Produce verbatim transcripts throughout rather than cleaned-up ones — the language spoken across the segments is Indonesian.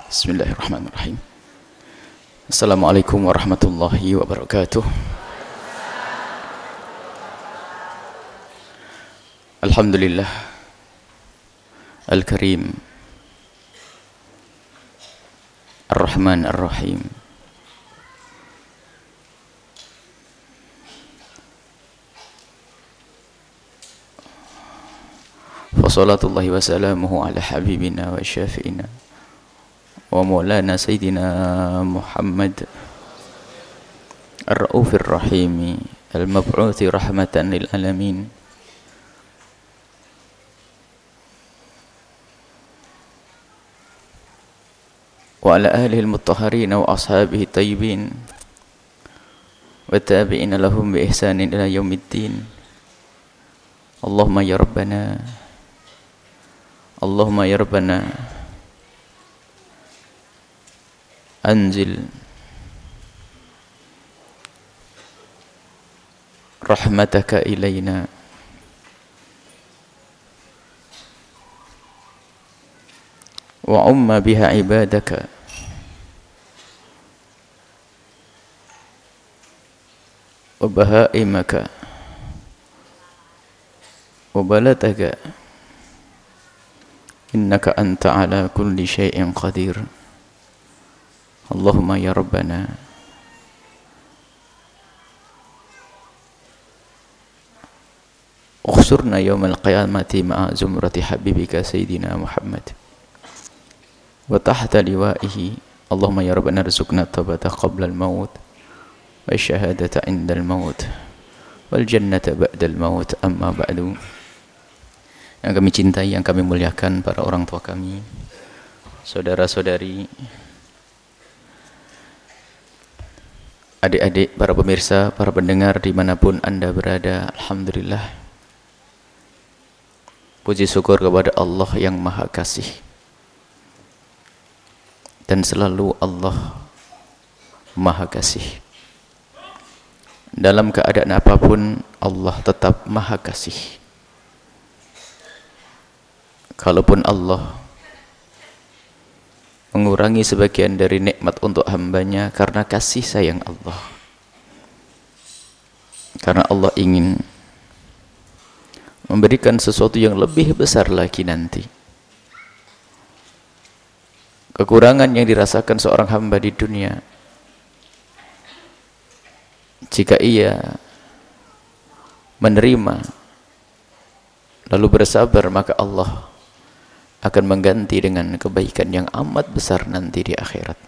Bismillahirrahmanirrahim. Assalamualaikum warahmatullahi wabarakatuh. Alhamdulillah Al-Karim Ar-Rahman Ar-Rahim. Wassalatullahi wassalamuhu ala habibina wa syafi'ina wa maulana sayyidina Muhammad Ar-Ra'ufir Rahimi Al-Mab'uthi rahmatan lil alamin wa ala alihi al-mutahharin wa ashabihi tayyibin wa tabi'ina lahum bi ihsanin ila yaumiddin. Allahumma ya Rabbana Allahumma ya Rabbana anzil rahmataka ilayna wa umma biha ibadaka wa bahaimaka wa balataka innaka anta ala kulli syai'in qadir. Allahumma ya Rabbana ukhsurna yawmal qiyamati ma'a zumrati habibika sayyidina Muhammad wa tahta liwa'ihi. Allahumma ya Rabbana rizukna tabata qabla al-maut wa syahadata inda al-maut wal jannata ba'da al-maut. Amma ba'du. Yang kami cintai, yang kami muliakan, para orang tua kami, saudara-saudari, adik-adik, para pemirsa, para pendengar dimanapun anda berada, alhamdulillah, puji syukur kepada Allah yang maha kasih, dan selalu Allah maha kasih. Dalam keadaan apapun Allah tetap maha kasih. Kalaupun Allah mengurangi sebagian dari nikmat untuk hambanya karena kasih sayang Allah, karena Allah ingin memberikan sesuatu yang lebih besar lagi nanti. Kekurangan yang dirasakan seorang hamba di dunia, jika ia menerima lalu bersabar, maka Allah akan mengganti dengan kebaikan yang amat besar nanti di akhirat.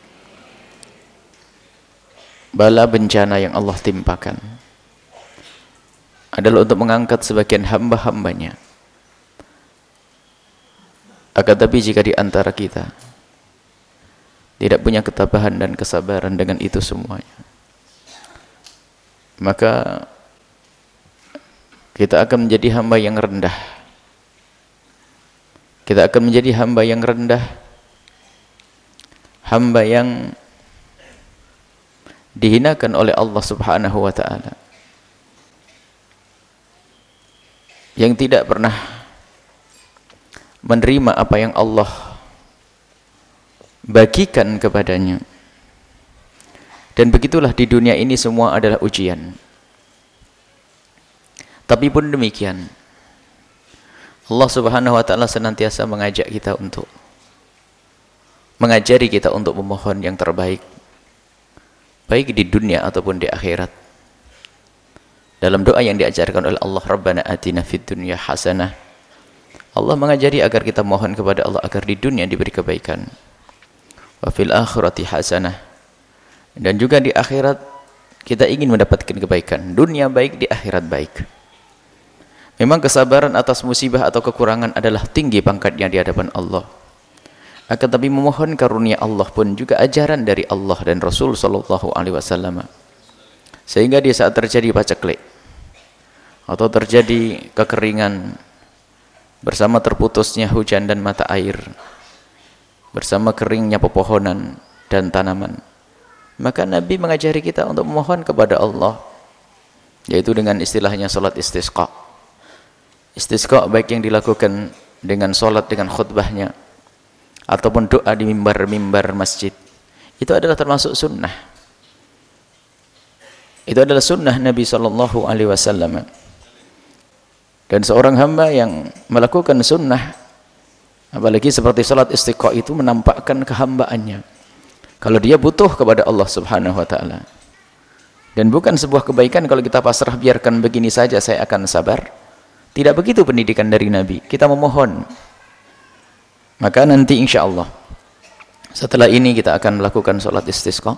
Bala bencana yang Allah timpakan adalah untuk mengangkat sebagian hamba-hambanya. Akan tapi jika di antara kita tidak punya ketabahan dan kesabaran dengan itu semuanya, maka kita akan menjadi hamba yang rendah. Kita akan menjadi hamba yang rendah, hamba yang dihinakan oleh Allah Subhanahu wa ta'ala, yang tidak pernah menerima apa yang Allah bagikan kepadanya. Dan begitulah di dunia ini semua adalah ujian. Tapi pun demikian, Allah Subhanahu wa ta'ala senantiasa mengajak kita untuk mengajari kita untuk memohon yang terbaik, baik di dunia ataupun di akhirat. Dalam doa yang diajarkan oleh Allah, Rabbana atina fid dunya hasanah, Allah mengajari agar kita mohon kepada Allah agar di dunia diberi kebaikan, wa fil akhirati hasanah, dan juga di akhirat kita ingin mendapatkan kebaikan, dunia baik, di akhirat baik. Memang kesabaran atas musibah atau kekurangan adalah tinggi pangkatnya di hadapan Allah. Akan tapi memohon karunia Allah pun juga ajaran dari Allah dan Rasul sallallahu alaihi wasallam. Sehingga di saat terjadi paceklik atau terjadi kekeringan bersama terputusnya hujan dan mata air, bersama keringnya pepohonan dan tanaman, maka Nabi mengajari kita untuk memohon kepada Allah, yaitu dengan istilahnya salat istisqa. Istisqa baik yang dilakukan dengan salat dengan khutbahnya ataupun doa di mimbar-mimbar masjid, itu adalah termasuk sunnah. Itu adalah sunnah Nabi Shallallahu Alaihi Wasallam. Dan seorang hamba yang melakukan sunnah, apalagi seperti salat istiqa, itu menampakkan kehambaannya. Kalau dia butuh kepada Allah Subhanahu Wa Taala. Dan bukan sebuah kebaikan kalau kita pasrah, biarkan begini saja saya akan sabar. Tidak begitu pendidikan dari Nabi. Kita memohon. Maka nanti insya Allah setelah ini kita akan melakukan salat istisqa,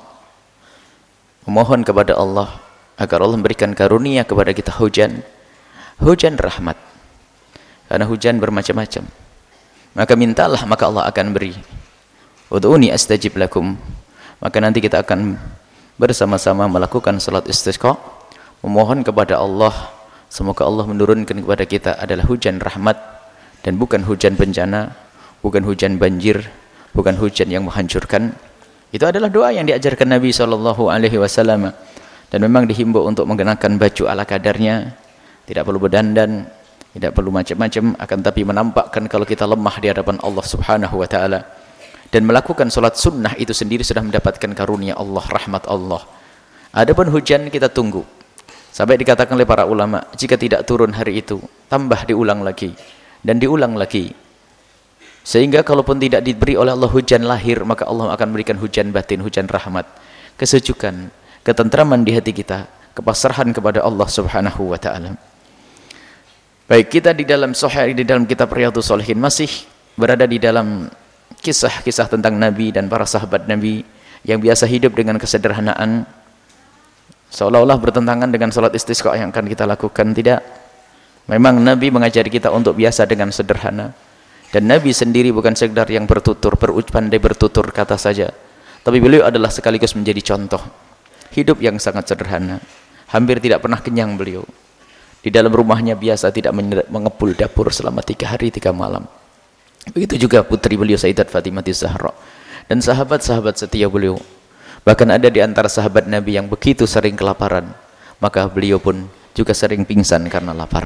memohon kepada Allah agar Allah memberikan karunia kepada kita hujan. Hujan rahmat, karena hujan bermacam-macam. Maka mintalah, maka Allah akan beri. Ud'uni astajib lakum. Maka nanti kita akan bersama-sama melakukan salat istisqa, memohon kepada Allah, semoga Allah menurunkan kepada kita adalah hujan rahmat, dan bukan hujan bencana, bukan hujan banjir, bukan hujan yang menghancurkan. Itu adalah doa yang diajarkan Nabi Shallallahu Alaihi Wasallam, dan memang dihimbau untuk mengenakan baju ala kadarnya. Tidak perlu berdandan, tidak perlu macam-macam, akan tapi menampakkan kalau kita lemah di hadapan Allah Subhanahu Wa Taala. Dan melakukan solat sunnah itu sendiri sudah mendapatkan karunia Allah, rahmat Allah. Adapun hujan kita tunggu. Sampai dikatakan oleh para ulama, jika tidak turun hari itu, tambah diulang lagi dan diulang lagi. Sehingga kalaupun tidak diberi oleh Allah hujan lahir, maka Allah akan memberikan hujan batin, hujan rahmat, kesejukan, ketentraman di hati kita, kepasrahan kepada Allah Subhanahu Wa Taala. Baik, kita di dalam Sahih, di dalam kitab Riyadhus Shalihin masih berada di dalam kisah-kisah tentang Nabi dan para sahabat Nabi yang biasa hidup dengan kesederhanaan, seolah-olah bertentangan dengan salat istisqa yang akan kita lakukan. Tidak, memang Nabi mengajari kita untuk biasa dengan sederhana. Dan Nabi sendiri bukan sekedar yang bertutur, pandai bertutur kata saja, tapi beliau adalah sekaligus menjadi contoh hidup yang sangat sederhana. Hampir tidak pernah kenyang beliau. Di dalam rumahnya biasa tidak mengepul dapur selama tiga hari tiga malam. Begitu juga putri beliau Sayyidat Fatimah Zahra dan sahabat-sahabat setia beliau. Bahkan ada di antara sahabat Nabi yang begitu sering kelaparan, maka beliau pun juga sering pingsan karena lapar.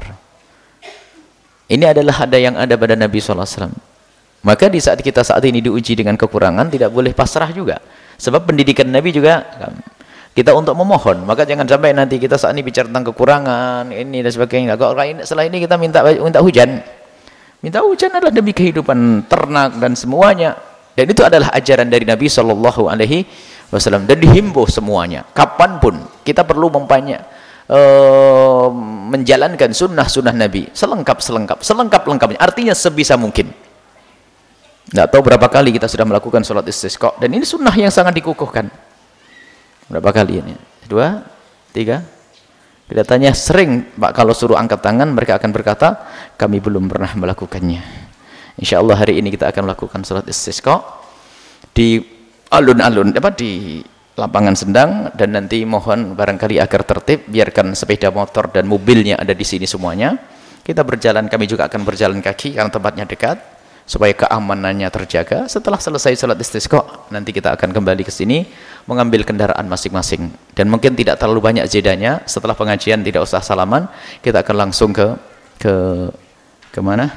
Ini adalah ada yang ada pada Nabi shallallahu alaihi wasallam. Maka di saat kita saat ini diuji dengan kekurangan, tidak boleh pasrah juga. Sebab pendidikan Nabi juga kita untuk memohon. Maka jangan sampai nanti kita saat ini bicara tentang kekurangan ini dan sebagainya. Kalau setelah ini kita minta minta hujan, minta hujan adalah demi kehidupan ternak dan semuanya. Dan itu adalah ajaran dari Nabi Shallallahu Alaihi Wasallam. Dan dihimbau semuanya. Kapanpun kita perlu membanyak uh, menjalankan sunnah-sunnah Nabi selengkap selengkap selengkap lengkapnya. Artinya sebisa mungkin. Tidak tahu berapa kali kita sudah melakukan sholat istisqa, dan ini sunnah yang sangat dikukuhkan. Berapa kali ini? Dua? Tiga? Kelihatannya sering, Pak, kalau suruh angkat tangan, mereka akan berkata, kami belum pernah melakukannya. Insya Allah hari ini kita akan melakukan sholat istisqa di alun-alun, apa di lapangan Sendang, dan nanti mohon barangkali agar tertib, biarkan sepeda motor dan mobilnya ada di sini semuanya. Kita berjalan, kami juga akan berjalan kaki karena tempatnya dekat, supaya keamanannya terjaga. Setelah selesai salat istisqa, nanti kita akan kembali ke sini mengambil kendaraan masing-masing, dan mungkin tidak terlalu banyak jedanya. Setelah pengajian tidak usah salaman, kita akan langsung ke ke ke mana?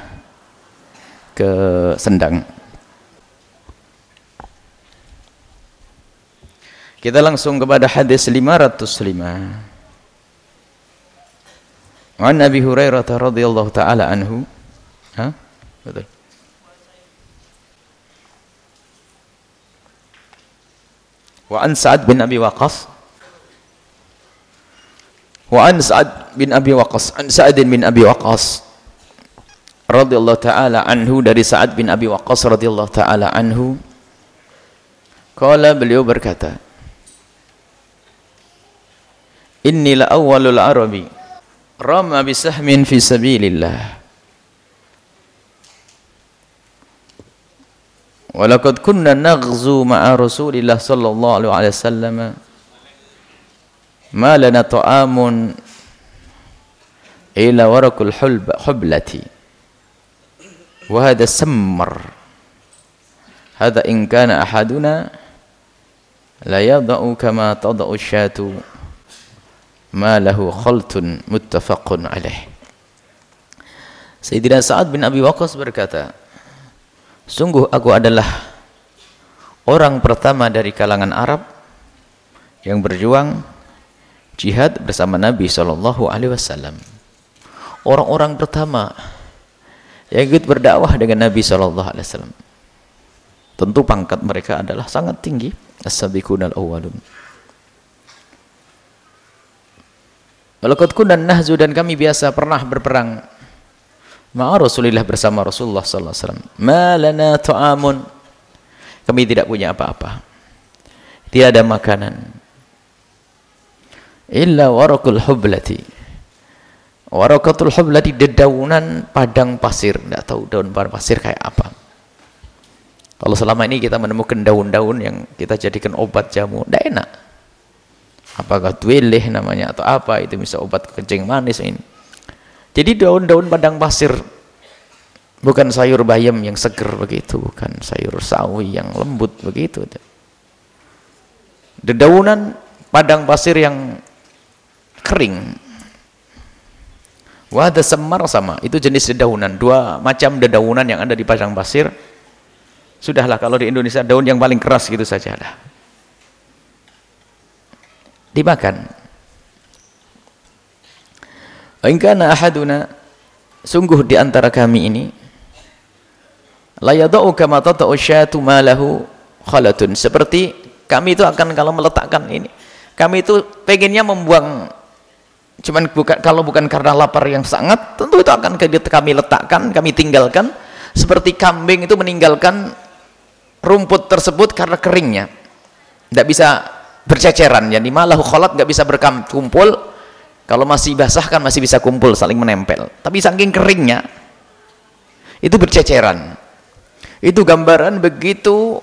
Ke Sendang. Kita langsung kepada hadis lima ratus lima. An Abi Hurairah radhiyallahu taala anhu. Ha? Betul. Wa an Sa'ad bin Abi Waqqas Wa an Sa'ad bin Abi Waqqas an Sa'ad bin Abi Waqqas radhiyallahu taala anhu, dari Sa'ad bin Abi Waqqas radhiyallahu taala anhu, qala, beliau berkata, inni la awwalul arabi rama bisahmin fi sabilillah walaqad kunna naghzu ma'a Rasulillah sallallahu alaihi wasallam ma lana ta'amun ila warakul hublati wa hadha sammar hadha in kana ahaduna la yada'u kama tada'u syatu ma lahu khaltun muttafaqun alaih. Sayyidina Sa'ad bin Abi Waqqas berkata, sungguh aku adalah orang pertama dari kalangan Arab yang berjuang jihad bersama Nabi shallallahu alaihi wasallam. Orang-orang pertama yang ikut berdakwah dengan Nabi shallallahu alaihi wasallam. Tentu pangkat mereka adalah sangat tinggi. As-sabiqunal awwalun. Walaqad kunna nahzu, dan kami biasa pernah berperang ma'a Rasulillah, bersama Rasulullah sallallahu alaihi wasallam. Ma lana ta'amun, kami tidak punya apa-apa, tiada makanan, illa warakul hublati. Warakatul hublati, dedaunan padang pasir. Tidak tahu daun padang pasir kayak apa. Kalau selama ini kita menemukan daun-daun yang kita jadikan obat jamu, tidak enak. Apakah tueleh namanya atau apa, itu bisa obat kencing manis ini. Jadi daun-daun padang pasir, bukan sayur bayam yang seger begitu, bukan sayur sawi yang lembut begitu. Dedaunan padang pasir yang kering. Wada semar, sama, itu jenis dedaunan. Dua macam dedaunan yang ada di padang pasir. Sudahlah, kalau di Indonesia daun yang paling keras gitu sajalah. Dimakan. In kana ahaduna, sungguh di antara kami ini, la yadau kama tata'u syatu ma lahu khalatun, seperti kami itu akan, kalau meletakkan ini, kami itu pengennya membuang, cuman bukan, kalau bukan karena lapar yang sangat, tentu itu akan kami letakkan, kami tinggalkan, seperti kambing itu meninggalkan rumput tersebut karena keringnya, tidak bisa berceceran, jadi malahu khalat, nggak bisa berkumpul. Kalau masih basah kan masih bisa kumpul, saling menempel, tapi saking keringnya itu berceceran. Itu gambaran begitu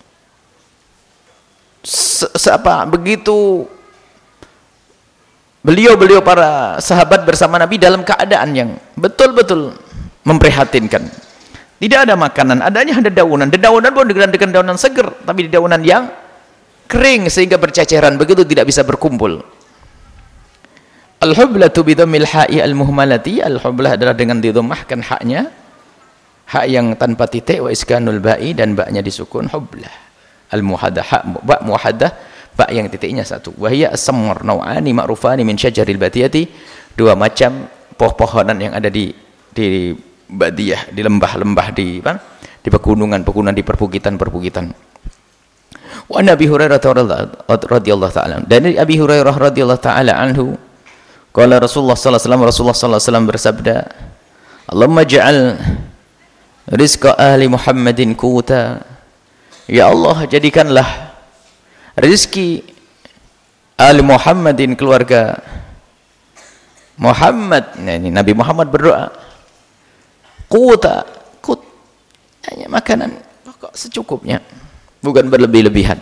se apa begitu beliau-beliau para sahabat bersama Nabi dalam keadaan yang betul-betul memprihatinkan. Tidak ada makanan, adanya ada daunan. Dedaunan pun dengan daunan seger, tapi dedaunan yang kering sehingga berceceran, begitu tidak bisa berkumpul. Al-hublatu bidhammil ha'i al-muhmalati, al-hublah adalah dengan didhammahkan haknya, hak yang tanpa titik, wa iskanul ba'i, dan ba'nya disukun, hublah. Al-muhadah, hak ba' muhadah, ba' yang titiknya satu. Wa hiya as-sammar naw'ani ma'rufani min syajaril batiyati, dua macam pohon-pohonan yang ada di di badiyah, di lembah-lembah, di apa? Di pegunungan-pegunungan, di perbukitan-perbukitan. Wa Nabi Hurairah radhiyallahu ta'ala, dan Abi Hurairah radhiyallahu ta'ala anhu, qala Rasulullah sallallahu alaihi wasallam, Rasulullah sallallahu alaihi wasallam bersabda, Allahumma ja'al rizqa ahli Muhammadin quta, ya Allah, jadikanlah rezeki ahli Muhammadin, keluarga Muhammad. Nah, ini Nabi Muhammad berdoa, quta, qut, hanya makanan pokok secukupnya, bukan berlebih-lebihan,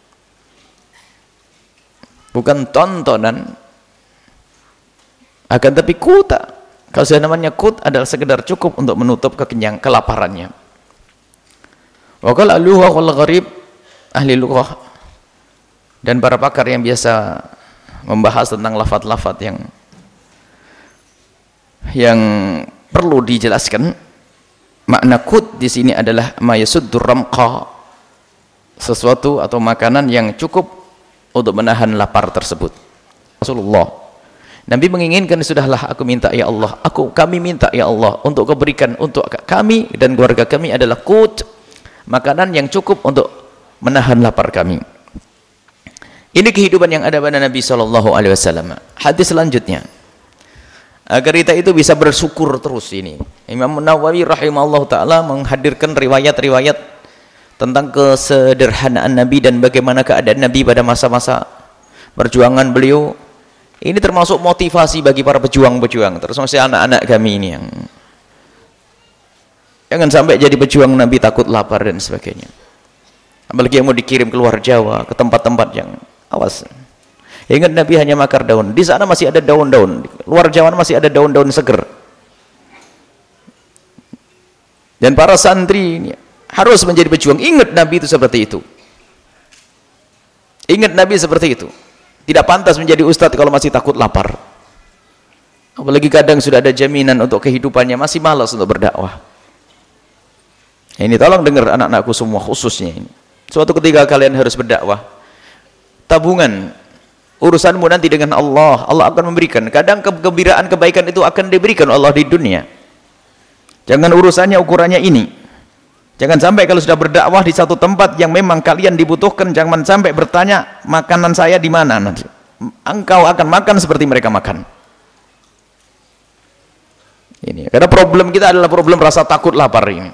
bukan tontonan, akan tapi quta. Kalau sudah namanya qut adalah sekedar cukup untuk menutup kekenyang, kelaparannya. Wa qala al-lughah wal gharib, ahli lughah dan para pakar yang biasa membahas tentang lafaz-lafaz yang yang perlu dijelaskan, makna qut di sini adalah ma yasuddur ramqa, sesuatu atau makanan yang cukup untuk menahan lapar tersebut. Rasulullah, Nabi menginginkan, sudahlah aku minta ya Allah, aku kami minta ya Allah untuk kau berikan untuk kami dan keluarga kami adalah qut, makanan yang cukup untuk menahan lapar kami. Ini kehidupan yang ada pada Nabi shallallahu alaihi wasallam. Hadis selanjutnya, agar kita itu bisa bersyukur terus, ini Imam Nawawi rahimahullah ta'ala menghadirkan riwayat-riwayat tentang kesederhanaan Nabi dan bagaimana keadaan Nabi pada masa-masa perjuangan beliau. Ini termasuk motivasi bagi para pejuang-pejuang, terus masih anak-anak kami ini yang jangan sampai jadi pejuang Nabi takut lapar dan sebagainya. Apalagi yang mau dikirim keluar Jawa, ke tempat-tempat yang awas. Ingat Nabi hanya makan daun. Di sana masih ada daun-daun. Luar Jawa masih ada daun-daun seger. Dan para santri ini harus menjadi pejuang. Ingat Nabi itu seperti itu. Ingat Nabi seperti itu. Tidak pantas menjadi ustadz kalau masih takut lapar. Apalagi kadang sudah ada jaminan untuk kehidupannya, masih malas untuk berdakwah. Ini tolong dengar anak-anakku semua, khususnya ini. Suatu ketika kalian harus berdakwah, tabungan urusanmu nanti dengan Allah, Allah akan memberikan. Kadang kegembiraan, kebaikan itu akan diberikan Allah di dunia. Jangan urusannya ukurannya ini. Jangan sampai kalau sudah berdakwah di satu tempat yang memang kalian dibutuhkan, jangan sampai bertanya makanan saya di mana nanti. Engkau akan makan seperti mereka makan. Ini karena problem kita adalah problem rasa takut lapar ini.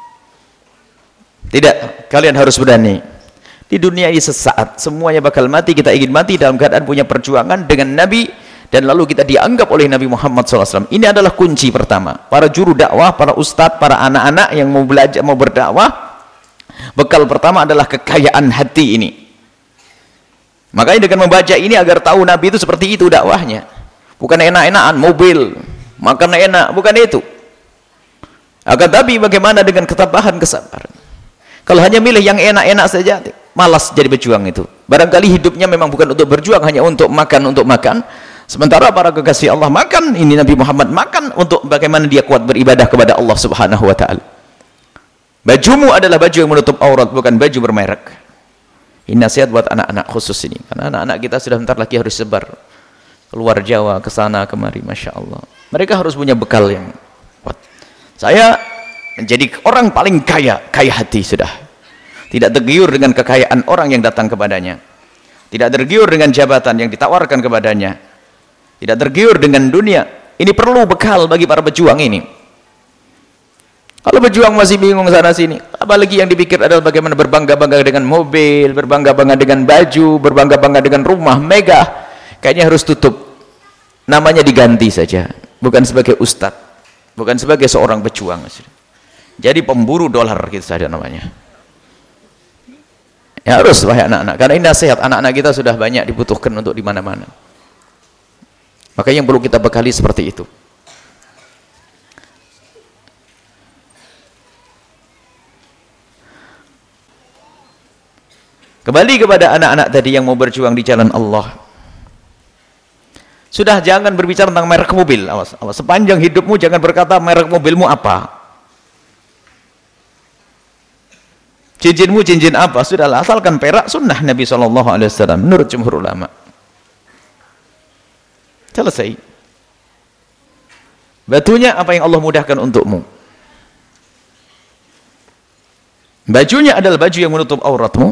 Tidak, kalian harus berani. Di dunia ini sesaat, semuanya bakal mati. Kita ingin mati dalam keadaan punya perjuangan dengan Nabi, dan lalu kita dianggap oleh Nabi Muhammad shallallahu alaihi wasallam. Ini adalah kunci pertama. Para juru dakwah, para ustadz, para anak-anak yang mau belajar, mau berdakwah, bekal pertama adalah kekayaan hati ini. Makanya dengan membaca ini agar tahu Nabi itu seperti itu dakwahnya. Bukan enak-enakan, mobil, makan enak, bukan itu. Akan tapi bagaimana dengan ketabahan, kesabaran. Kalau hanya milih yang enak-enak saja, malas jadi berjuang itu. Barangkali hidupnya memang bukan untuk berjuang, hanya untuk makan, untuk makan. Sementara para kekasih Allah makan, ini Nabi Muhammad makan untuk bagaimana dia kuat beribadah kepada Allah Subhanahu wa taala. Bajumu adalah baju yang menutup aurat, bukan baju bermerek. Ini nasihat buat anak-anak khusus ini. Karena anak-anak kita sudah bentar lagi harus sebar keluar Jawa, ke sana kemari, Masya Allah. Mereka harus punya bekal yang kuat. Saya menjadi orang paling kaya, kaya hati sudah. Tidak tergiur dengan kekayaan orang yang datang kepadanya. Tidak tergiur dengan jabatan yang ditawarkan kepadanya. Tidak tergiur dengan dunia. Ini perlu bekal bagi para pejuang ini. Kalau pejuang masih bingung sana sini, apalagi yang dipikir adalah bagaimana berbangga-bangga dengan mobil, berbangga-bangga dengan baju, berbangga-bangga dengan rumah megah, kayaknya harus tutup. Namanya diganti saja, bukan sebagai ustadz, bukan sebagai seorang pejuang. Jadi pemburu dolar gitu saja namanya. Ya harus, wahai anak-anak, karena ini nasihat, anak-anak kita sudah banyak dibutuhkan untuk di mana-mana. Maka yang perlu kita bekali seperti itu. Kembali kepada anak-anak tadi yang mau berjuang di jalan Allah. Sudah jangan berbicara tentang merek mobil. Awas, awas. Sepanjang hidupmu jangan berkata merek mobilmu apa. Cincinmu cincin apa? Sudahlah, asalkan perak sunnah Nabi shallallahu alaihi wasallam menurut jumhur ulama. Selesai. Batunya apa yang Allah mudahkan untukmu. Bajunya adalah baju yang menutup auratmu.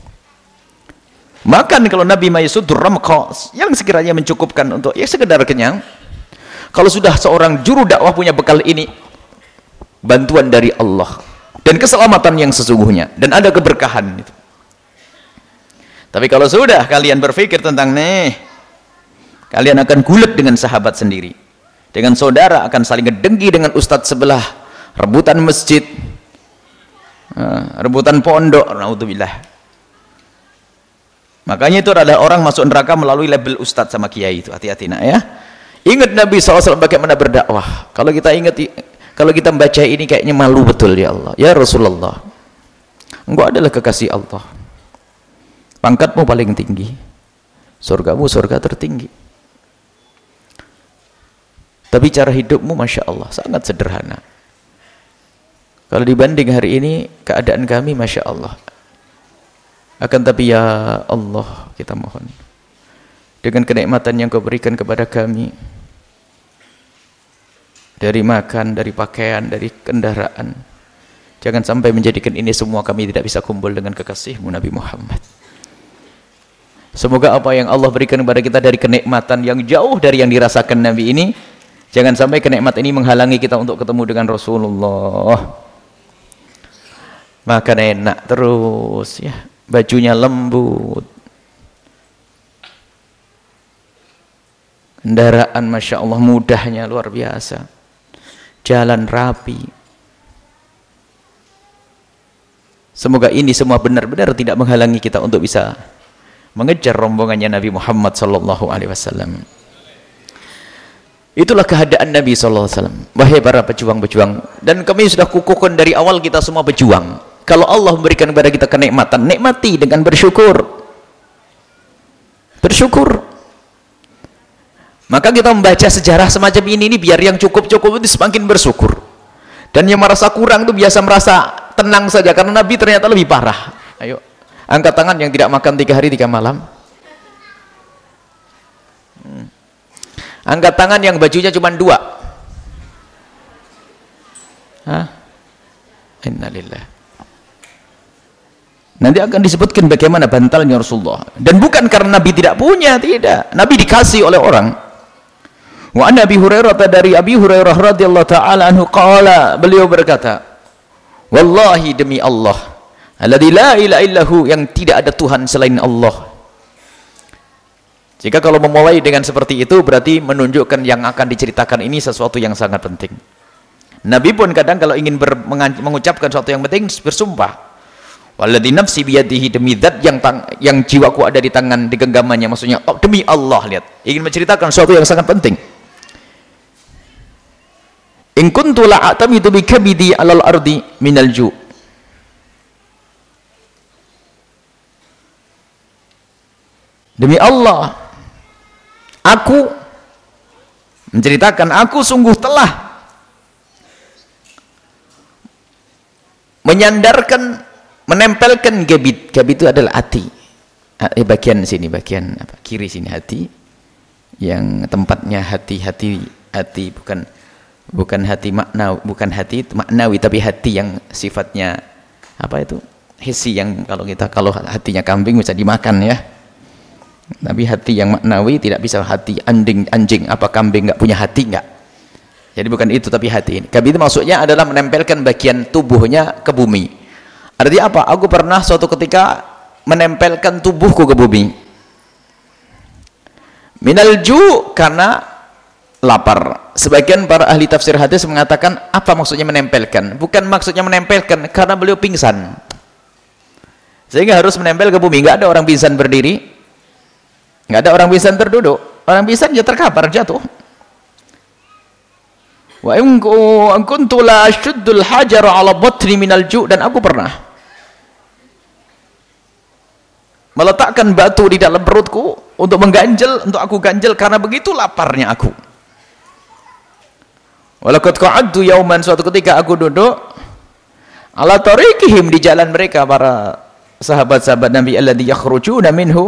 Makan kalau Nabi mayasudur ramqas, yang sekiranya mencukupkan untuk ya sekedar kenyang. Kalau sudah seorang juru dakwah punya bekal ini, bantuan dari Allah dan keselamatan yang sesungguhnya, dan ada keberkahan itu. Tapi kalau sudah kalian berpikir tentang nih, kalian akan gulat dengan sahabat sendiri, dengan saudara akan saling ngedengki dengan ustadz sebelah, rebutan masjid, rebutan pondok, naudzubillah. Makanya itu adalah orang masuk neraka melalui label ustadz sama kiai itu. Hati-hati nak ya. Ingat Nabi shallallahu alaihi wasallam bagaimana berdakwah. Kalau kita ingat, kalau kita membaca ini kayaknya malu betul ya Allah. Ya Rasulullah, engkau adalah kekasih Allah. Pangkatmu paling tinggi. Surgamu surga tertinggi. Tapi cara hidupmu Masya Allah sangat sederhana. Kalau dibanding hari ini keadaan kami Masya Allah. Akan tapi ya Allah kita mohon, dengan kenikmatan yang kau berikan kepada kami, dari makan, dari pakaian, dari kendaraan, jangan sampai menjadikan ini semua kami tidak bisa kumpul dengan kekasihmu Nabi Muhammad. Semoga apa yang Allah berikan kepada kita dari kenikmatan yang jauh dari yang dirasakan Nabi ini, jangan sampai kenikmatan ini menghalangi kita untuk ketemu dengan Rasulullah. Makan enak terus ya, bajunya lembut, kendaraan Masya Allah mudahnya luar biasa, jalan rapi. Semoga ini semua benar-benar tidak menghalangi kita untuk bisa mengejar rombongannya Nabi Muhammad sallallahu alaihi wasallam. Itulah keadaan Nabi sallallahu alaihi wasallam. Wahai para pejuang-pejuang, dan kami sudah kukuhkan dari awal kita semua pejuang. Kalau Allah memberikan kepada kita kenikmatan, nikmati dengan bersyukur. Bersyukur. Maka kita membaca sejarah semacam ini, ini biar yang cukup-cukup itu semakin bersyukur. Dan yang merasa kurang itu biasa merasa tenang saja karena Nabi ternyata lebih parah. Ayo, angkat tangan yang tidak makan tiga hari tiga malam. Hmm. Angkat tangan yang bajunya cuma dua. Hah? Innalillah. Nanti akan disebutkan bagaimana bantalnya Rasulullah. Dan bukan karena Nabi tidak punya, tidak. Nabi dikasih oleh orang. Wa an Abi Hurairah, dari Abi Hurairah radhiyallahu taala anhu qala, beliau berkata, wallahi demi Allah, alladzi la ilaha illahu, yang tidak ada Tuhan selain Allah. Jika kalau memulai dengan seperti itu berarti menunjukkan yang akan diceritakan ini sesuatu yang sangat penting. Nabi pun kadang kalau ingin ber, mengucapkan sesuatu yang penting bersumpah, walladzi nafsi biyadihi, demi zat yang tang, yang jiwaku ada di tangan, di genggamannya, maksudnya oh, demi Allah, lihat, ingin menceritakan sesuatu yang sangat penting. In kuntu la'atamidu bi kabidi 'alal ardi minal ju'. Demi Allah, aku menceritakan, aku sungguh telah menyandarkan, menempelkan gabit. Gabit itu adalah hati. Eh, bagian sini, bagian apa? Kiri sini hati. Yang tempatnya hati-hati, hati bukan bukan hati makna, bukan hati maknawi, tapi hati yang sifatnya apa itu? Hissi, yang kalau kita kalau hatinya kambing bisa dimakan ya. Tapi hati yang maknawi tidak bisa. Hati anjing, anjing apa kambing nggak punya hati, nggak. Jadi bukan itu, tapi hati ini. Kabit itu maksudnya adalah menempelkan bagian tubuhnya ke bumi. Artinya apa? Aku pernah suatu ketika menempelkan tubuhku ke bumi. Minal ju', karena lapar. Sebagian para ahli tafsir hadis mengatakan apa maksudnya menempelkan? Bukan maksudnya menempelkan, karena beliau pingsan. Sehingga harus menempel ke bumi. Nggak ada orang pingsan berdiri. Nggak ada orang pingsan terduduk. Orang pingsan ya terkapar, jatuh. Wa in kuntu la ashuddul hajar ala batni minal ju', dan aku pernah meletakkan batu di dalam perutku untuk mengganjel, untuk aku ganjel karena begitu laparnya aku. Walaqad qa'adtu yauman, suatu ketika aku duduk ala tariqihim, di jalan mereka, para sahabat-sahabat Nabi, alladzi yakhrujuna minhu,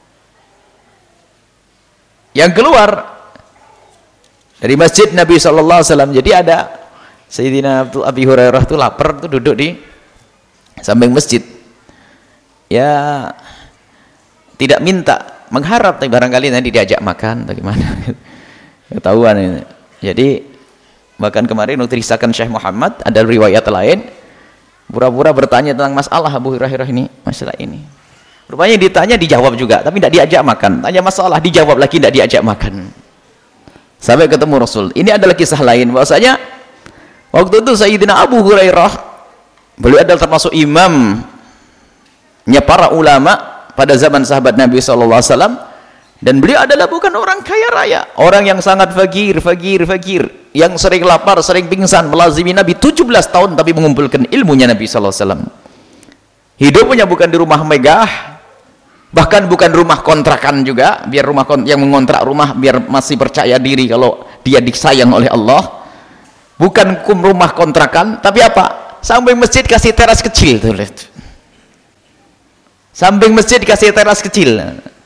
yang keluar dari masjid Nabi sallallahu alaihi wasallam. Jadi ada Sayyidina Abi Hurairah itu lapar tuh, duduk di samping masjid. Ya tidak minta, mengharap tapi barangkali nanti diajak makan bagaimana. Ketahuan ini. Jadi bahkan kemarin waktu disahkan Syekh Muhammad, ada riwayat lain, pura-pura bertanya tentang masalah Abu Hurairah ini, masalah ini. Rupanya ditanya dijawab juga, tapi tidak diajak makan. Tanya masalah dijawab lagi, tidak diajak makan. Sampai ketemu Rasul. Ini adalah kisah lain bahwasanya waktu itu Sayyidina Abu Hurairah, beliau adalah termasuk imamnya para ulama pada zaman sahabat Nabi sallallahu alaihi wasallam, dan beliau adalah bukan orang kaya raya, orang yang sangat fakir, fakir, fakir, yang sering lapar, sering pingsan, melazimi Nabi tujuh belas tahun tapi mengumpulkan ilmunya Nabi sallallahu alaihi wasallam. Hidupnya bukan di rumah megah, bahkan bukan rumah kontrakan juga, biar rumah yang mengontrak rumah biar masih percaya diri kalau dia disayang oleh Allah. Bukan rumah kontrakan, tapi apa? Samping masjid kasih teras kecil tuh, lihat. Samping masjid kasih teras kecil.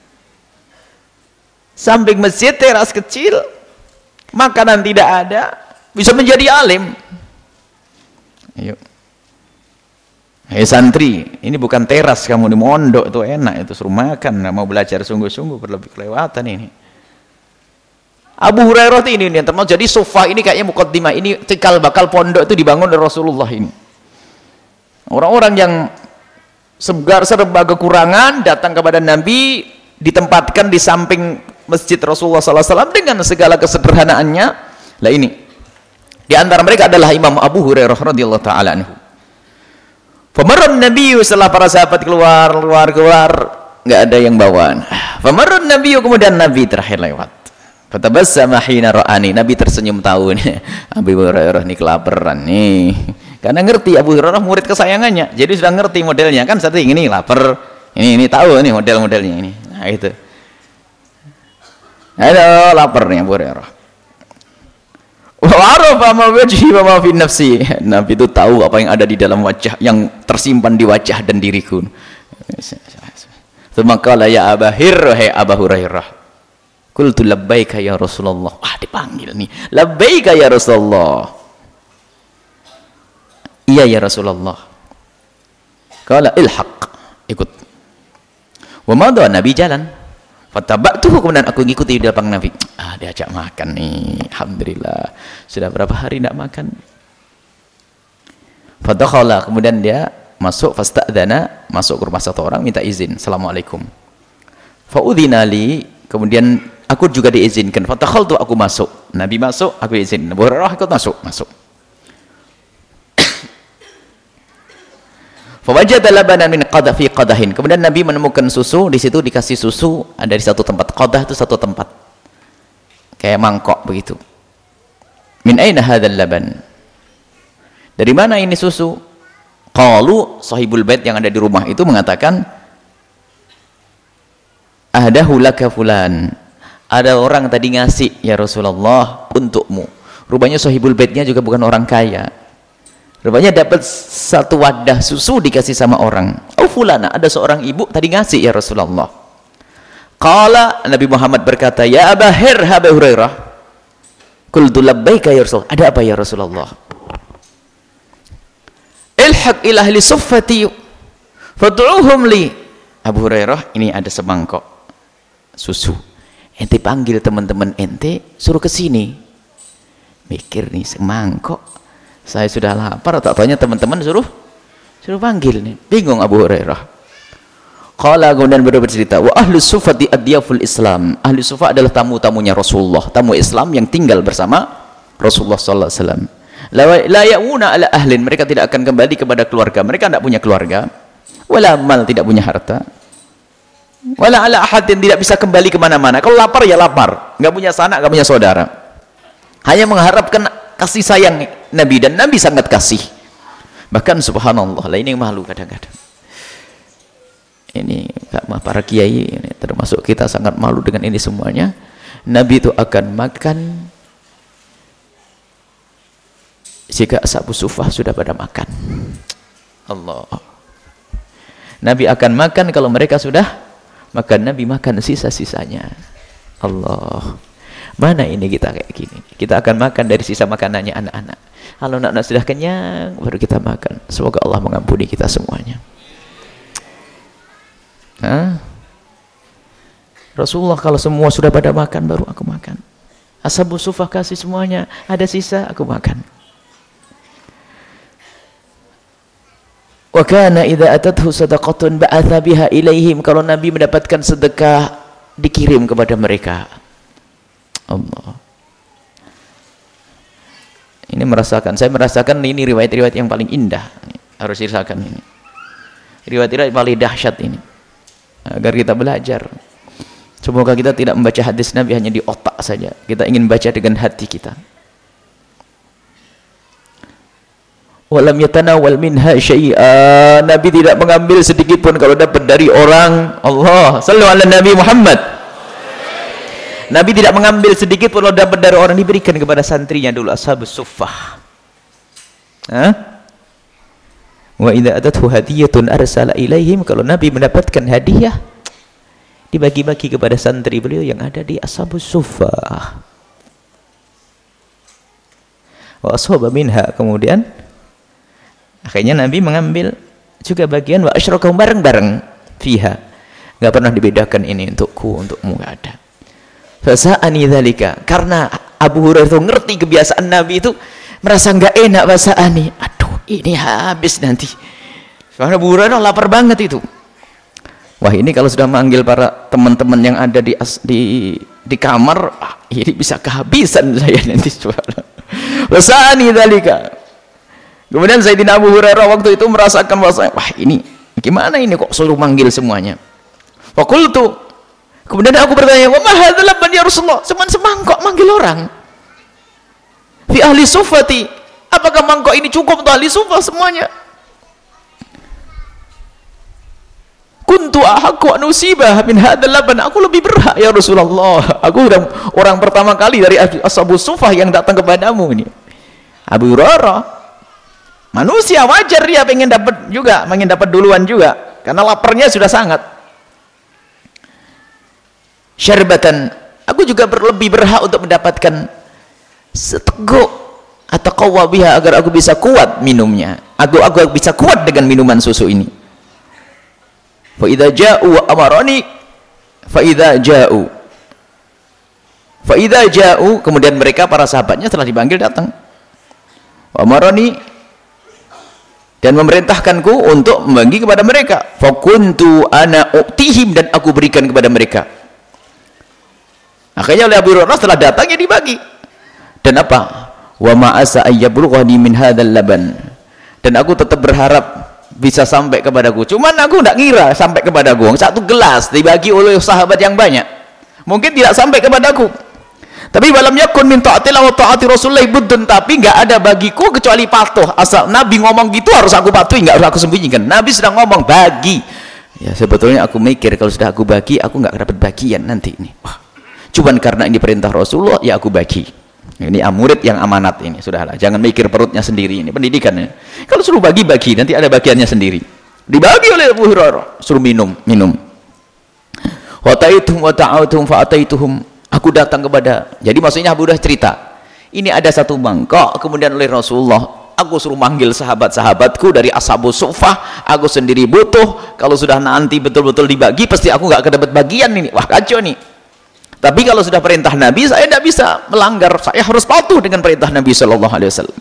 Samping masjid teras kecil, makanan tidak ada, bisa menjadi alim. Ayo. Hei santri, ini bukan teras kamu di mondok, itu enak, itu suruh makan, nggak mau belajar sungguh-sungguh, berlebih kelewatan ini. Abu Hurairah ini yang termasuk, jadi sofa ini kayaknya mukaddimah, ini cikal bakal pondok itu dibangun oleh Rasulullah ini. Orang-orang yang segar serba kekurangan datang kepada Nabi, ditempatkan di samping masjid Rasulullah sallallahu alaihi wasallam dengan segala kesederhanaannya. Lah ini di antara mereka adalah Imam Abu Hurairah radhiyallahu taala anhu. Famarran Nabi, setelah para sahabat keluar keluar keluar nggak ada yang bawa. Famarran Nabi, kemudian Nabi terakhir lewat. Fatabassama hina ra'ani, Nabi tersenyum tahu nih Abu Hurairah nih kelaparan nih. Karena ngerti Abu Hurairah murid kesayangannya, jadi sudah ngerti modelnya kan, sering ini lapar, ini ini tahu nih model-modelnya ini. Nah itu. Halo, lapar nih Abu Hurairah. Wa arafa ma wajhi wa ma fi nafsi. Nabi itu tahu apa yang ada di dalam wajah, yang tersimpan di wajah dan diriku. Tsumma qala ya Aba Hurairah, hai Abu Hurairah. Qultu labbaika ya Rasulullah. Wah, dipanggil nih. Labbaika ya Rasulullah. Iya ya Rasulullah. Qala ilhaq, ikut. Wa madha, Nabi jalan. Fatabatuhu, kemudian aku ngikuti di belakang Nabi. Ah, diajak makan nih. Alhamdulillah. Sudah berapa hari tidak makan. Fadakhala, kemudian dia masuk, fasta'dzana, masuk ke rumah satu orang, minta izin. Assalamualaikum. Fa'udhina li, kemudian aku juga diizinkan. Fadakhaltu, aku masuk. Nabi masuk, aku izin. Abu Hurairah ikut masuk, masuk. Fawajada labanan min qadah fi qadahin. Kemudian Nabi menemukan susu, di situ dikasih susu ada di satu tempat. Qadah itu satu tempat. Kayak mangkok begitu. Min aina hadzal laban? Dari mana ini susu? Qalu, sahibul bait yang ada di rumah itu mengatakan, ahdahu laka fulan. Ada orang tadi ngasih ya Rasulullah untukmu. Rupanya sahibul baitnya juga bukan orang kaya. Rupanya dapat satu wadah susu dikasih sama orang. Oh fulana, ada seorang ibu tadi ngasih ya Rasulullah. Qala, Nabi Muhammad berkata, ya Aba Hurairah, Abu Hurairah. Qultu labbaika ya Rasul. Ada apa ya Rasulullah? Ilhaq ila ahli suffati fad'uhum li. Abu Hurairah, ini ada semangkok susu. Ente panggil teman-teman ente, suruh ke sini. Mikir nih, semangkok. Saya sudah lapar, tak tanya teman-teman suruh suruh panggil nih. Bingung Abu Hurairah. Qala, kemudian beliau bercerita, wa ahli suffati adyaful Islam. Ahli suffah adalah tamu-tamunya Rasulullah, tamu Islam yang tinggal bersama Rasulullah sallallahu alaihi wasallam. La ya'una ala ahlin, mereka tidak akan kembali kepada keluarga. Mereka tidak punya keluarga. Wala mal, tidak punya harta. Wala ala ahadin, tidak bisa kembali kemana mana. Kalau lapar ya lapar, nggak punya sanak, nggak punya saudara. Hanya mengharapkan kasih sayang Nabi, dan Nabi sangat kasih. Bahkan subhanallah, lah ini yang malu kadang-kadang. Ini para kiai, ini termasuk kita sangat malu dengan ini semuanya. Nabi itu akan makan jika ashabu suffah sudah pada makan. Allah. Nabi akan makan kalau mereka sudah makan. Nabi makan sisa-sisanya. Allah. Mana ini kita kayak gini? Kita akan makan dari sisa makanannya anak-anak. Kalau anak-anak sudah kenyang, baru kita makan. Semoga Allah mengampuni kita semuanya. Hah? Rasulullah kalau semua sudah pada makan, baru aku makan. Ashabu suffah kasih semuanya, ada sisa, aku makan. Wa kana idza atathu sadaqatun ba'atha biha ilaihim. Kalau Nabi mendapatkan sedekah, dikirim kepada mereka. Allah. Ini merasakan, saya merasakan ini riwayat-riwayat yang paling indah. Harus dirasakan ini. Riwayat-riwayat paling dahsyat ini. Agar kita belajar. Semoga kita tidak membaca hadis Nabi hanya di otak saja. Kita ingin baca dengan hati kita. Walam yatanawal minha syai'a. Nabi tidak mengambil sedikit pun kalau dapat dari orang. Allah. Sallu ala Nabi Muhammad. Nabi tidak mengambil sedikit pun kalau dapat dari orang, diberikan kepada santrinya dulu, ashabus suffah. Hah? Wa idza atathu hadiyatun arsala ilaihim. Kalau Nabi mendapatkan hadiah, dibagi-bagi kepada santri beliau yang ada di ashabus suffah. Wa ashaba minha, kemudian akhirnya Nabi mengambil juga bagian wa asyrakaum, bareng-bareng fiha. Enggak pernah dibedakan ini untukku, untukmu, enggak ada. Fasa'ani dzalika, karena Abu Hurairah itu ngerti kebiasaan Nabi itu, merasa enggak enak fasa'ani. Aduh, ini habis nanti. Karena Abu Hurairah lapar banget itu. Wah, ini kalau sudah manggil para teman-teman yang ada di di di kamar, ah, ini bisa kehabisan saya nanti. Fasa'ani dzalika. Kemudian Sayyidina Abu Hurairah waktu itu merasakan bahwa, wah ini gimana ini kok suruh manggil semuanya. Wa qultu, kemudian aku bertanya, wa ma hadzal laban ya Rasulullah? Cuman semangkok manggil orang. Fi ahli suffati, apakah mangkok ini cukup untuk ahli suffah semuanya? Kuntu kuntu ahaqqu an usibah min hadzal laban, aku lebih berhak ya Rasulullah, aku udah orang pertama kali dari ashabus suffah yang datang kepadamu ini. Abu Hurairah manusia, wajar dia pengen dapat juga, pengen dapat duluan juga karena laparnya sudah sangat. Syarbatan, aku juga lebih berhak untuk mendapatkan seteguk atau qawabiha, agar aku bisa kuat minumnya, aku aku bisa kuat dengan minuman susu ini. Fa idza ja'u wa amarani fa idza ja'u fa idza ja'u, kemudian mereka para sahabatnya setelah dipanggil datang. Wa amarani, dan memerintahkanku untuk membagi kepada mereka. Fa kuntu ana u'tihim, dan aku berikan kepada mereka. Akhirnya oleh Abu Hurairah setelah datang ya dibagi. Dan apa? Wa ma'asa ayyablughani min hadzal laban, dan aku tetap berharap bisa sampai kepadaku, cuman aku tidak ngira sampai kepadaku. Satu gelas dibagi oleh sahabat yang banyak, mungkin tidak sampai kepadaku. Tapi walam yakun min ta'atillah wa ta'ati Rasulullah buddun, tapi enggak ada bagiku kecuali patuh. Asal Nabi ngomong gitu harus aku patuhi, enggak harus aku sembunyikan. Nabi sedang ngomong bagi, ya sebetulnya aku mikir kalau sudah aku bagi aku enggak dapat bagian nanti ini. Wah, cuman karena ini perintah Rasulullah ya aku bagi. Ini murid yang amanat ini, sudahlah, jangan mikir perutnya sendiri, ini pendidikannya. Kalau suruh bagi-bagi nanti ada bagiannya sendiri. Dibagi oleh Abu Hurairah, suruh minum, minum. Wa ta'ituhum wa ta'atuhum fa ataituhum, aku datang kepada, jadi maksudnya Abu Hurairah cerita, ini ada satu mangkok, kemudian oleh Rasulullah aku suruh manggil sahabat-sahabatku dari ashabus suffah, aku sendiri butuh, kalau sudah nanti betul-betul dibagi pasti aku nggak kedapat bagian ini, wah kacau nih. Tapi kalau sudah perintah Nabi, saya tidak bisa melanggar, saya harus patuh dengan perintah Nabi Shallallahu Alaihi Wasallam.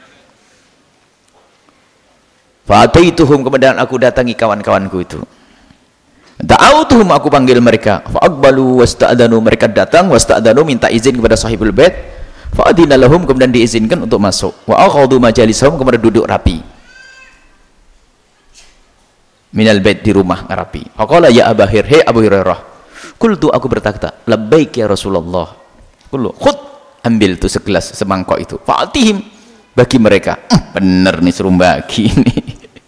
Fa'ataituhum, kemudian aku datangi kawan-kawanku itu. Da'autuhum, aku panggil mereka. Fa'aqbalu wasta'adanu, mereka datang, wasta'adanu, minta izin kepada sahibul bait. Fa'adina lahum, kemudian diizinkan untuk masuk. Wa akhadhu majalisahum, kemudian duduk rapi. Minal bait, di rumah rapi. Faqala ya Abahir, hei Abu Hurairah. Kultu, aku berkata, labbaik ya Rasulullah. Kultu, khud, ambil tuh segelas semangkok itu. Fa'atihim, bagi mereka. Bener nih suruh bagi nih.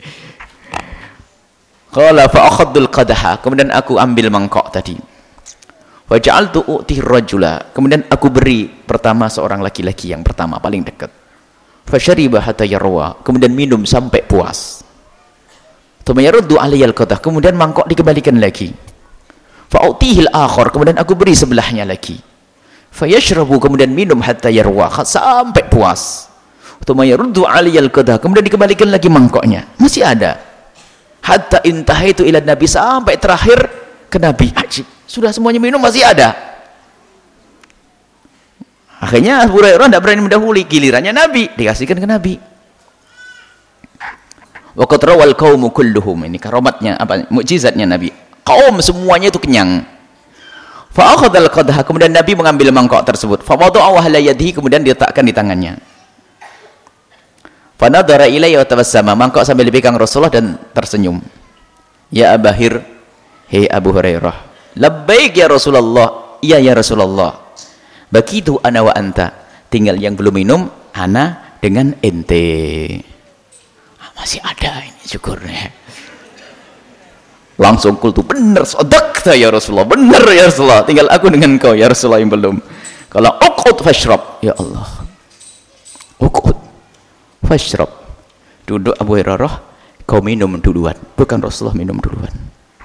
Qala fa'akhadul qadaha, kemudian aku ambil mangkok tadi. Wa ja'altu u'tih rajula, kemudian aku beri pertama seorang laki-laki yang pertama paling dekat. Fa syariba hatta yarwa, kemudian minum sampai puas. Tsumma yaruddu alayya al-qadah, kemudian mangkok dikembalikan lagi. Fa'utihil akhar, kemudian aku beri sebelahnya lagi. Fayashrabu, kemudian minum hatta yarwa, sampai puas. Tsumma yaruddu alayya al-qadah, kemudian dikembalikan lagi mangkoknya, masih ada. Hatta intahaitu ila Nabi, sampai terakhir ke Nabi. Ajib, sudah semuanya minum masih ada. Akhirnya Abu Hurairah tidak berani mendahului, gilirannya Nabi, dikasihkan ke Nabi. Wa qad rawal qaumu kulluhum, ini karomatnya apa, mukjizatnya Nabi. Kaum semuanya itu kenyang. Fa akhadhal qadha, kemudian Nabi mengambil mangkok tersebut. Fa wada'ahu ala yadihi, kemudian diletakkan di tangannya. Fa nadhara ilayya wa tabassama, mangkok sambil dipegang Rasulullah dan tersenyum. Ya Abahir, hei Abu Hurairah. Labbaik ya Rasulullah, iya ya Rasulullah. Bagitu ana wa anta, tinggal yang belum minum ana dengan ente. Ah, masih ada ini syukurnya. Langsung kultu, benar sadaqta ya Rasulullah, benar ya Rasulullah, tinggal aku dengan kau ya Rasulullah yang belum. Kalau uqud fashrab, ya Allah, uqud fashrab, duduk Abu Hurairah, kau minum duluan, bukan Rasulullah minum duluan.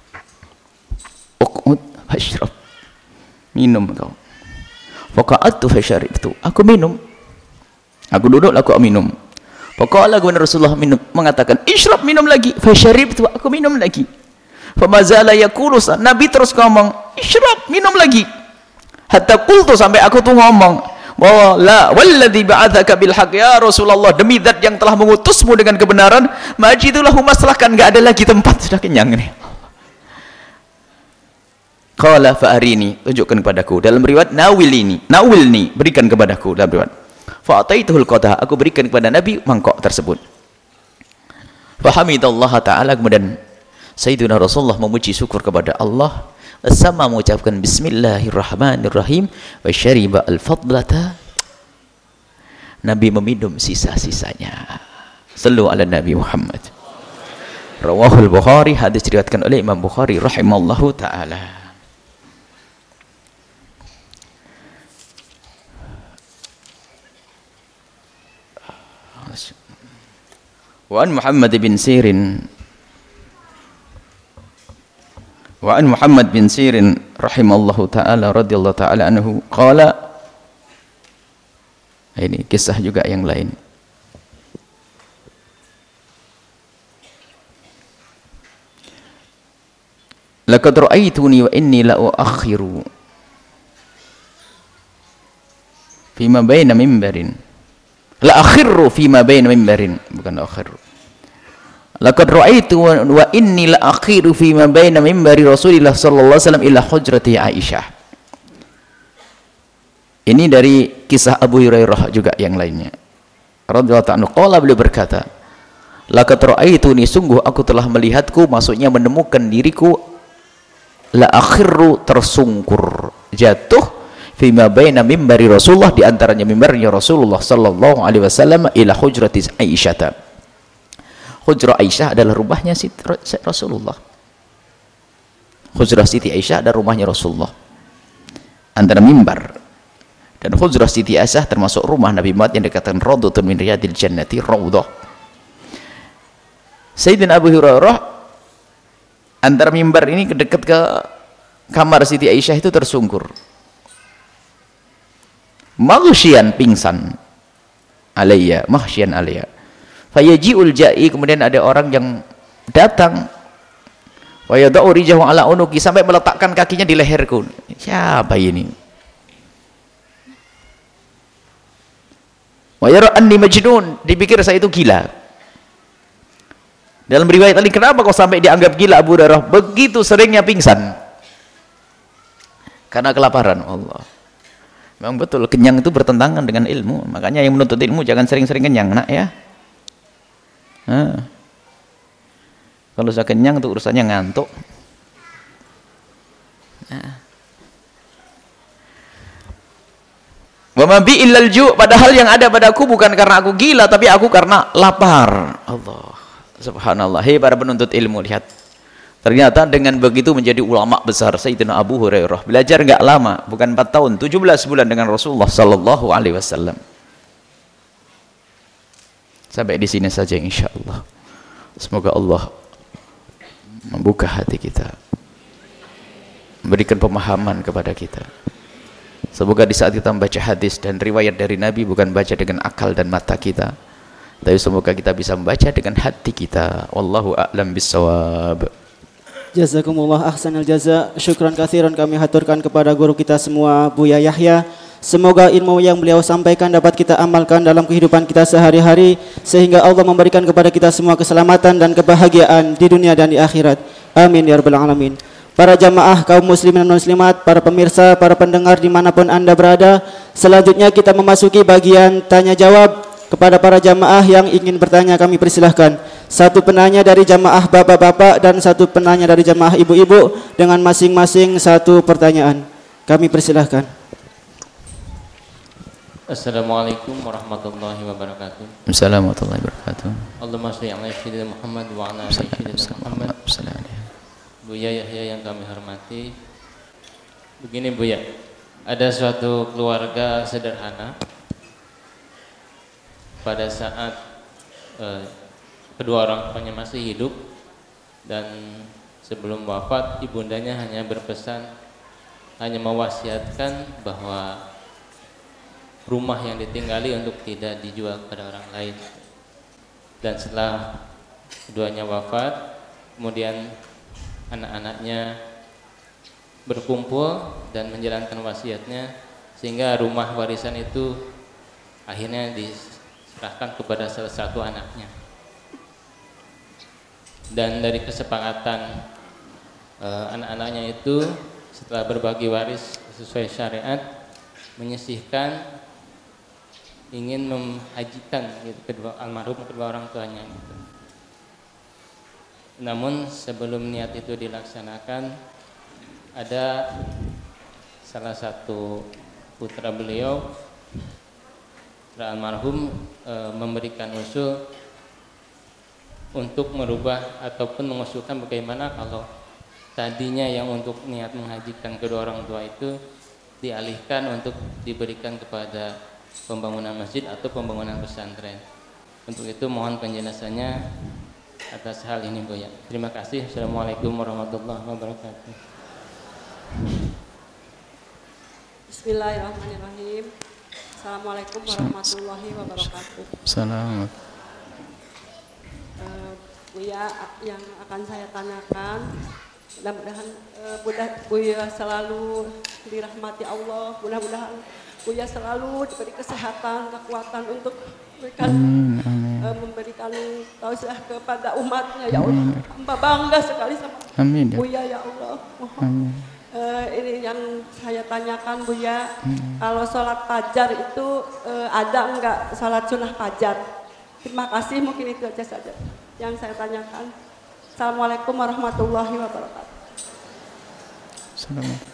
Uqud fashrab, minum kau. Faqa'adtu fasharibtu, aku minum, aku duduk aku minum. Faqala Rasulullah minum, mengatakan isyrab, minum lagi. Fasharibtu, aku minum lagi. Famazala yaqulu, Nabi terus ngomong isyrab, minum lagi. Hatta qultu, sampai aku tuh ngomong, wala walladzi ba'atsaka bil haqq ya Rasulullah, demi zat yang telah mengutusmu dengan kebenaran, majidullahu maslahkan, enggak ada lagi tempat, sudah kenyang nih. Qala fa arini, tunjukkan kepadaku. Dalam riwayat nawilini, nawilni, berikan kepadaku. Dalam riwayat fa ataituhul qadah, aku berikan kepada Nabi mangkok tersebut. Fa hamidallaha taala, kemudian Sayyidina Rasulullah memuji syukur kepada Allah, sama mengucapkan bismillahirrahmanirrahim, wa syariba al-fadlata, Nabi meminum sisa-sisanya. Sallu ala Nabi Muhammad. Rawahul Bukhari, hadis diriwayatkan oleh Imam Bukhari rahimallahu taala. Wa an Muhammad bin Sirin Wa an Muhammad bin Sirin rahimallahu taala radhiyallahu taala anhu qala, ini kisah juga yang lain. Laqad ra'aituni wa inni la uakhiru fima baina mimbarin la akhirru fima baina mimbarin, bukan la akhirru. Laqad ra'aitu wa inni la akhiru fima baina mimbari Rasulillah sallallahu alaihi wasallam ila hujrati Aisyah. Ini dari kisah Abu Hurairah juga yang lainnya. Radhiyallahu ta'ala qala, beliau berkata, laqad ra'aituni, sungguh aku telah melihatku, maksudnya menemukan diriku, la akhirru, tersungkur, jatuh, fima baina mimbari Rasulullah, di antaranya mimbarnya Rasulullah sallallahu alaihi wasallam, ila hujrati Aisyah. Hujrah Aisyah adalah rumahnya Siti Rasulullah. Hujrah Siti Aisyah adalah rumahnya Rasulullah, antara mimbar dan hujrah Siti Aisyah termasuk rumah Nabi Muhammad yang dikatakan raudhatun min riyadil jannati, raudhah. Sayyidina Abu Hurairah antara mimbar ini dekat ke kamar Siti Aisyah itu tersungkur, maghsyian, pingsan, alayya, maghsyian alayya. Fayaji'ul ja'i, kemudian ada orang yang datang, wa yada'u rijahu ala unuki, sampai meletakkan kakinya di leherku. Siapa ini? Wa yara anni majnun, dipikir saya itu gila. Dalam riwayat tadi, kenapa kok sampai dianggap gila Abu Hurairah? Begitu seringnya pingsan karena kelaparan. Allah, memang betul, kenyang itu bertentangan dengan ilmu. Makanya yang menuntut ilmu jangan sering-sering kenyang, nak ya. Nah, kalau sudah kenyang itu urusannya ngantuk. Nah. Wa ma bi illal ju', padahal yang ada padaku bukan karena aku gila, tapi aku karena lapar. Allah, subhanallah. Hei para penuntut ilmu, lihat. Ternyata dengan begitu menjadi ulama besar Sayyidina Abu Hurairah. Belajar enggak lama, bukan empat tahun, tujuh belas bulan dengan Rasulullah sallallahu alaihi wasallam. Sampai di sini saja insyaallah. Semoga Allah membuka hati kita, memberikan pemahaman kepada kita. Semoga di saat kita membaca hadis dan riwayat dari Nabi, bukan baca dengan akal dan mata kita, tapi semoga kita bisa membaca dengan hati kita. Wallahu a'lam bissawab. Jazakumullah ahsanal jaza. Syukran katsiran kami haturkan kepada guru kita semua, Buya Yahya. Semoga ilmu yang beliau sampaikan dapat kita amalkan dalam kehidupan kita sehari-hari, sehingga Allah memberikan kepada kita semua keselamatan dan kebahagiaan di dunia dan di akhirat. Amin ya rabbal alamin. Para jamaah kaum muslimin dan muslimat, para pemirsa, para pendengar dimanapun anda berada, selanjutnya kita memasuki bagian tanya jawab. Kepada para jamaah yang ingin bertanya, kami persilahkan. Satu penanya dari jamaah bapak-bapak dan satu penanya dari jamaah ibu-ibu, dengan masing-masing satu pertanyaan. Kami persilahkan. Assalamualaikum warahmatullahi wabarakatuh. Assalamualaikum warahmatullahi wabarakatuh. Allahumma sholli ala sayyidina Muhammad wa ala ali sayyidina Muhammad. Buya Yahya yang kami hormati, begini Buya, ada suatu keluarga sederhana pada saat eh, kedua orang tuanya masih hidup, dan sebelum wafat ibundanya hanya berpesan, hanya mewasiatkan bahwa rumah yang ditinggali untuk tidak dijual kepada orang lain. Dan setelah keduanya wafat, kemudian anak-anaknya berkumpul dan menjalankan wasiatnya, sehingga rumah warisan itu akhirnya diserahkan kepada salah satu anaknya. Dan dari kesepakatan eh, anak-anaknya itu, setelah berbagi waris sesuai syariat, menyisihkan ingin menghajikan gitu, kedua almarhum kedua orang tuanya gitu. Namun sebelum niat itu dilaksanakan, ada salah satu putra beliau, putra almarhum, e, memberikan usul untuk merubah ataupun mengusulkan bagaimana kalau tadinya yang untuk niat menghajikan kedua orang tua itu dialihkan untuk diberikan kepada pembangunan masjid atau pembangunan pesantren. Untuk itu mohon penjelasannya atas hal ini Buya. Terima kasih. Assalamualaikum warahmatullahi wabarakatuh. Bismillahirrahmanirrahim. Assalamualaikum warahmatullahi wabarakatuh. Selamat. Uh, Buya, yang akan saya tanyakan, mudah-mudahan uh, mudah Buya selalu dirahmati Allah, mudah-mudahan Buya selalu diberi kesehatan, kekuatan untuk memberikan, amin, amin. Uh, memberikan tausiah kepada umatnya ya Allah. Hamba bangga sekali sama amin, ya. Buya ya Allah. Mohon uh, ini yang saya tanyakan Buya, hmm. kalau sholat fajar itu uh, ada enggak sholat sunnah fajar? Terima kasih, mungkin itu aja saja yang saya tanyakan. Assalamualaikum warahmatullahi wabarakatuh. Assalamualaikum.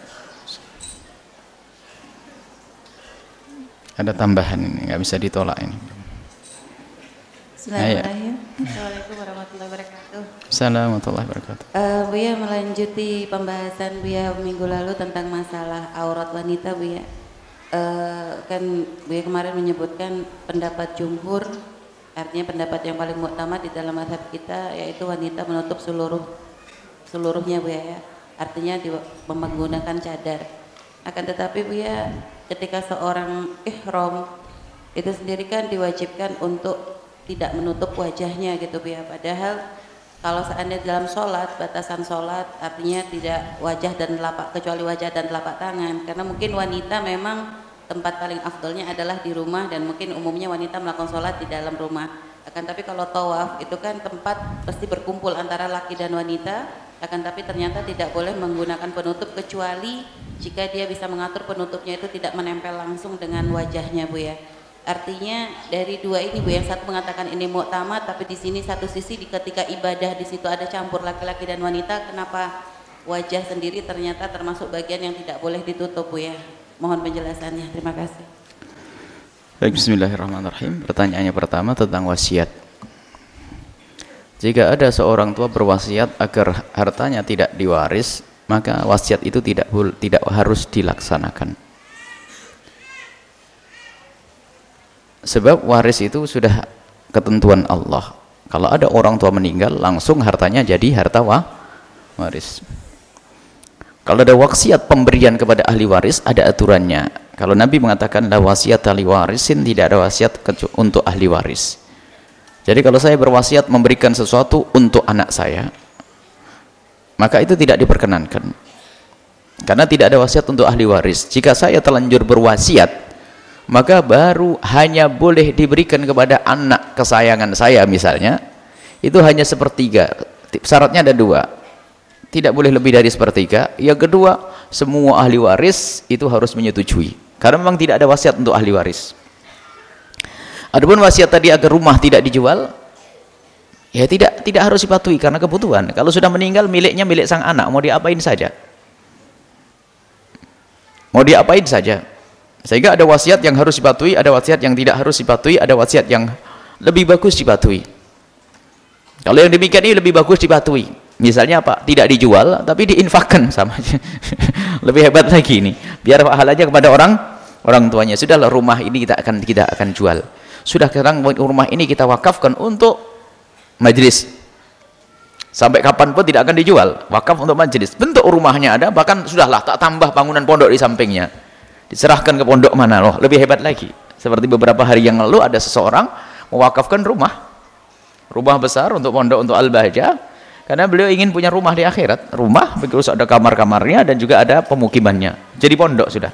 Ada tambahan ini, nggak bisa ditolak ini. Bismillahirrahmanirrahim. Assalamualaikum warahmatullahi wabarakatuh. Assalamualaikum warahmatullahi wabarakatuh. Uh, Buya melanjuti pembahasan Buya minggu lalu tentang masalah aurat wanita Buya. Uh, kan Buya kemarin menyebutkan pendapat jumhur, artinya pendapat yang paling muktamad di dalam mazhab kita yaitu wanita menutup seluruh seluruhnya Buya ya. Artinya di, menggunakan cadar. Akan tetapi Buya, ketika seorang ihram itu sendiri kan diwajibkan untuk tidak menutup wajahnya gitu Buya. Padahal kalau seandainya dalam sholat, batasan sholat artinya tidak wajah dan telapak, kecuali wajah dan telapak tangan. Karena mungkin wanita memang tempat paling afdolnya adalah di rumah, dan mungkin umumnya wanita melakukan sholat di dalam rumah. Akan tapi kalau tawaf itu kan tempat pasti berkumpul antara laki dan wanita. Akan tapi ternyata tidak boleh menggunakan penutup kecuali jika dia bisa mengatur penutupnya itu tidak menempel langsung dengan wajahnya Buya. Artinya dari dua ini Bu, yang satu mengatakan ini muktamad, tapi di sini satu sisi di ketika ibadah di situ ada campur laki-laki dan wanita, kenapa wajah sendiri ternyata termasuk bagian yang tidak boleh ditutup Bu ya? Mohon penjelasannya. Terima kasih. Baik, bismillahirrahmanirrahim. Pertanyaannya pertama tentang wasiat. Jika ada seorang tua berwasiat agar hartanya tidak diwaris, maka wasiat itu tidak tidak harus dilaksanakan. Sebab waris itu sudah ketentuan Allah. Kalau ada orang tua meninggal, langsung hartanya jadi harta wa, waris. Kalau ada wasiat pemberian kepada ahli waris, ada aturannya. Kalau Nabi mengatakan la wasiat ahli warisin, tidak ada wasiat untuk ahli waris. Jadi kalau saya berwasiat memberikan sesuatu untuk anak saya, maka itu tidak diperkenankan. Karena tidak ada wasiat untuk ahli waris. Jika saya terlanjur berwasiat, maka baru hanya boleh diberikan kepada anak kesayangan saya misalnya, itu hanya sepertiga. Syaratnya ada dua, tidak boleh lebih dari sepertiga. Yang kedua, semua ahli waris itu harus menyetujui, karena memang tidak ada wasiat untuk ahli waris. Adapun wasiat tadi agar rumah tidak dijual, ya tidak tidak harus dipatuhi karena kebutuhan. Kalau sudah meninggal, miliknya milik sang anak, mau diapain saja, mau diapain saja. Sehingga ada wasiat yang harus dipatuhi, ada wasiat yang tidak harus dipatuhi, ada wasiat yang lebih bagus dipatuhi. Kalau yang demikian ini lebih bagus dipatuhi. Misalnya apa? Tidak dijual, tapi diinfakkan sama aja. Lebih hebat lagi ini. Biar pahalanya kepada orang orang tuanya. Sudahlah, rumah ini kita akan kita akan jual. Sudah, sekarang rumah ini kita wakafkan untuk majelis. Sampai kapanpun tidak akan dijual. Wakaf untuk majelis. Bentuk rumahnya ada, bahkan sudahlah tak tambah bangunan pondok di sampingnya. Diserahkan ke pondok mana loh, lebih hebat lagi. Seperti beberapa hari yang lalu ada seseorang mewakafkan rumah rumah besar untuk pondok, untuk Al-Bahjah, karena beliau ingin punya rumah di akhirat. Rumah begitu ada kamar-kamarnya dan juga ada pemukimannya, jadi pondok sudah.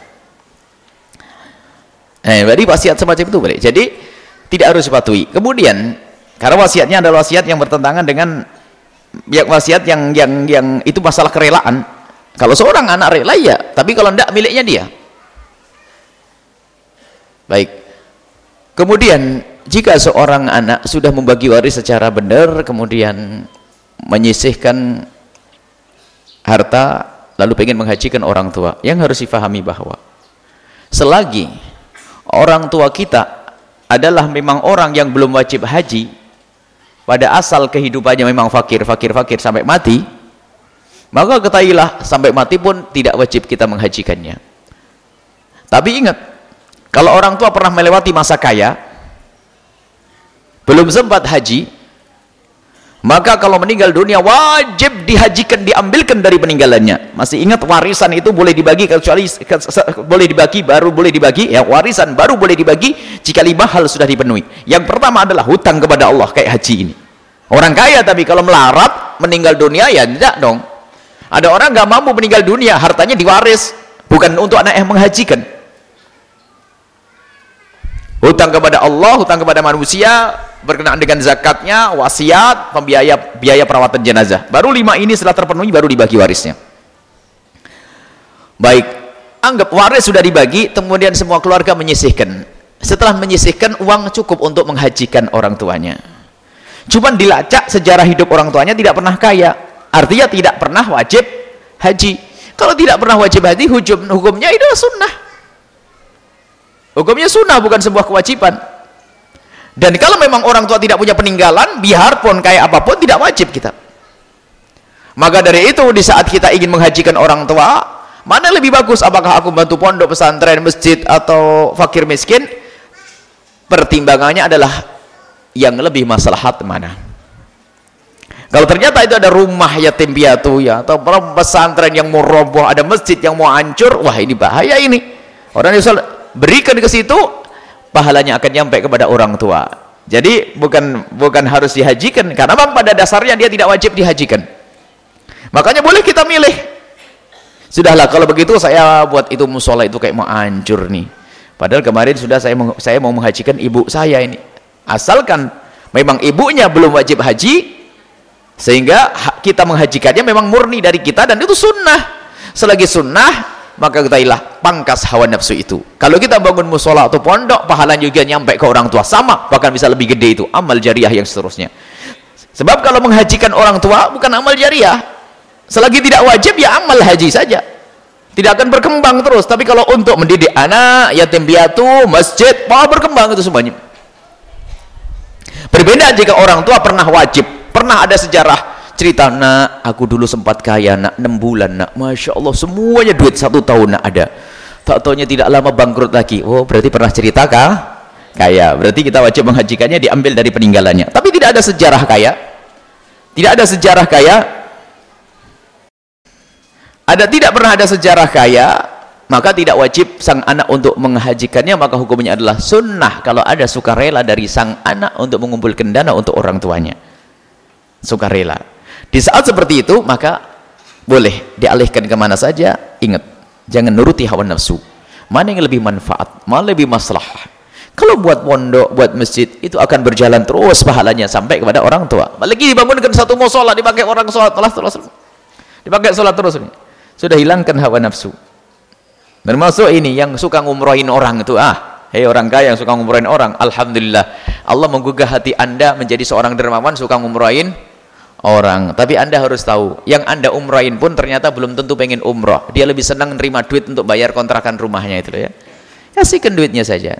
Eh, jadi wasiat semacam itu boleh, jadi tidak harus dipatuhi. Kemudian karena wasiatnya adalah wasiat yang bertentangan dengan yang wasiat yang yang yang itu masalah kerelaan. Kalau seorang anak rela ya, tapi kalau tidak miliknya dia. Baik. Kemudian jika seorang anak sudah membagi waris secara benar, kemudian menyisihkan harta lalu ingin menghajikan orang tua, yang harus difahami bahwa selagi orang tua kita adalah memang orang yang belum wajib haji, pada asal kehidupannya memang fakir, fakir, fakir sampai mati, maka ketahuilah sampai mati pun tidak wajib kita menghajikannya. Tapi ingat, kalau orang tua pernah melewati masa kaya, belum sempat haji, maka kalau meninggal dunia wajib dihajikan, diambilkan dari peninggalannya. Masih ingat warisan itu boleh dibagi, kecuali boleh dibagi baru boleh dibagi ya, warisan baru boleh dibagi jika lima hal sudah dipenuhi. Yang pertama adalah hutang kepada Allah, kayak haji ini. Orang kaya tapi kalau melarat meninggal dunia ya tidak dong. Ada orang nggak mampu meninggal dunia, hartanya diwaris, bukan untuk anak yang menghajikan. Hutang kepada Allah, hutang kepada manusia berkenaan dengan zakatnya, wasiat, pembiaya biaya perawatan jenazah. Baru lima ini setelah terpenuhi baru dibagi warisnya. Baik, anggap waris sudah dibagi, kemudian semua keluarga menyisihkan. Setelah menyisihkan, uang cukup untuk menghajikan orang tuanya. Cuman dilacak sejarah hidup orang tuanya tidak pernah kaya, artinya tidak pernah wajib haji. Kalau tidak pernah wajib haji, hukum, hukumnya itu sunnah. Hukumnya sunnah, bukan sebuah kewajiban. Dan kalau memang orang tua tidak punya peninggalan, biarpun kayak apapun tidak wajib kita. Maka dari itu di saat kita ingin menghajikan orang tua, mana lebih bagus, apakah aku bantu pondok, pesantren, masjid, atau fakir miskin? Pertimbangannya adalah yang lebih maslahat mana. Kalau ternyata itu ada rumah yatim piatu ya, atau pesantren yang mau roboh, ada masjid yang mau hancur, wah ini bahaya ini. Orang yang berikan ke situ, pahalanya akan nyampe kepada orang tua. Jadi bukan bukan harus dihajikan, karena memang pada dasarnya dia tidak wajib dihajikan. Makanya boleh kita milih. Sudahlah kalau begitu saya buat itu musola itu kayak mau hancur nih. Padahal kemarin sudah saya saya mau menghajikan ibu saya ini. Asalkan memang ibunya belum wajib haji, sehingga kita menghajikannya memang murni dari kita dan itu sunnah. Selagi sunnah, maka ketahuilah pangkas hawa nafsu itu. Kalau kita bangun musola atau pondok, pahalanya juga nyampe ke orang tua, sama, bahkan bisa lebih gede itu amal jariah yang seterusnya. Sebab kalau menghajikan orang tua bukan amal jariah, selagi tidak wajib ya amal haji saja, tidak akan berkembang terus. Tapi kalau untuk mendidik anak, yatim piatu, masjid, wah berkembang itu semuanya. Berbeda jika orang tua pernah wajib, pernah ada sejarah cerita, nak aku dulu sempat kaya nak, enam bulan nak, masya Allah semuanya duit satu tahun nak ada, tak taunya tidak lama bangkrut lagi. Oh berarti pernah cerita kah? Kaya, berarti kita wajib menghajikannya, diambil dari peninggalannya. Tapi tidak ada sejarah kaya, tidak ada sejarah kaya, ada tidak pernah ada sejarah kaya, maka tidak wajib sang anak untuk menghajikannya, maka hukumnya adalah sunnah kalau ada sukarela dari sang anak untuk mengumpulkan dana untuk orang tuanya. Sukarela. Di saat seperti itu maka boleh dialihkan kemana saja. Ingat, jangan nuruti hawa nafsu. Mana yang lebih manfaat, mana lebih maslahah. Kalau buat pondok, buat masjid, itu akan berjalan terus pahalanya sampai kepada orang tua. Lagi dibangunkan satu musola, dipakai orang sholat terus terus, dipakai sholat terus, sudah hilangkan hawa nafsu. Termasuk ini yang suka ngumrohin orang itu, ah, hei orang kaya yang suka ngumrohin orang, alhamdulillah Allah menggugah hati anda menjadi seorang dermawan, suka ngumrohin orang. Tapi anda harus tahu, yang anda umrohin pun ternyata belum tentu pengen umroh. Dia lebih senang nerima duit untuk bayar kontrakan rumahnya itu ya. Kasihkan duitnya saja.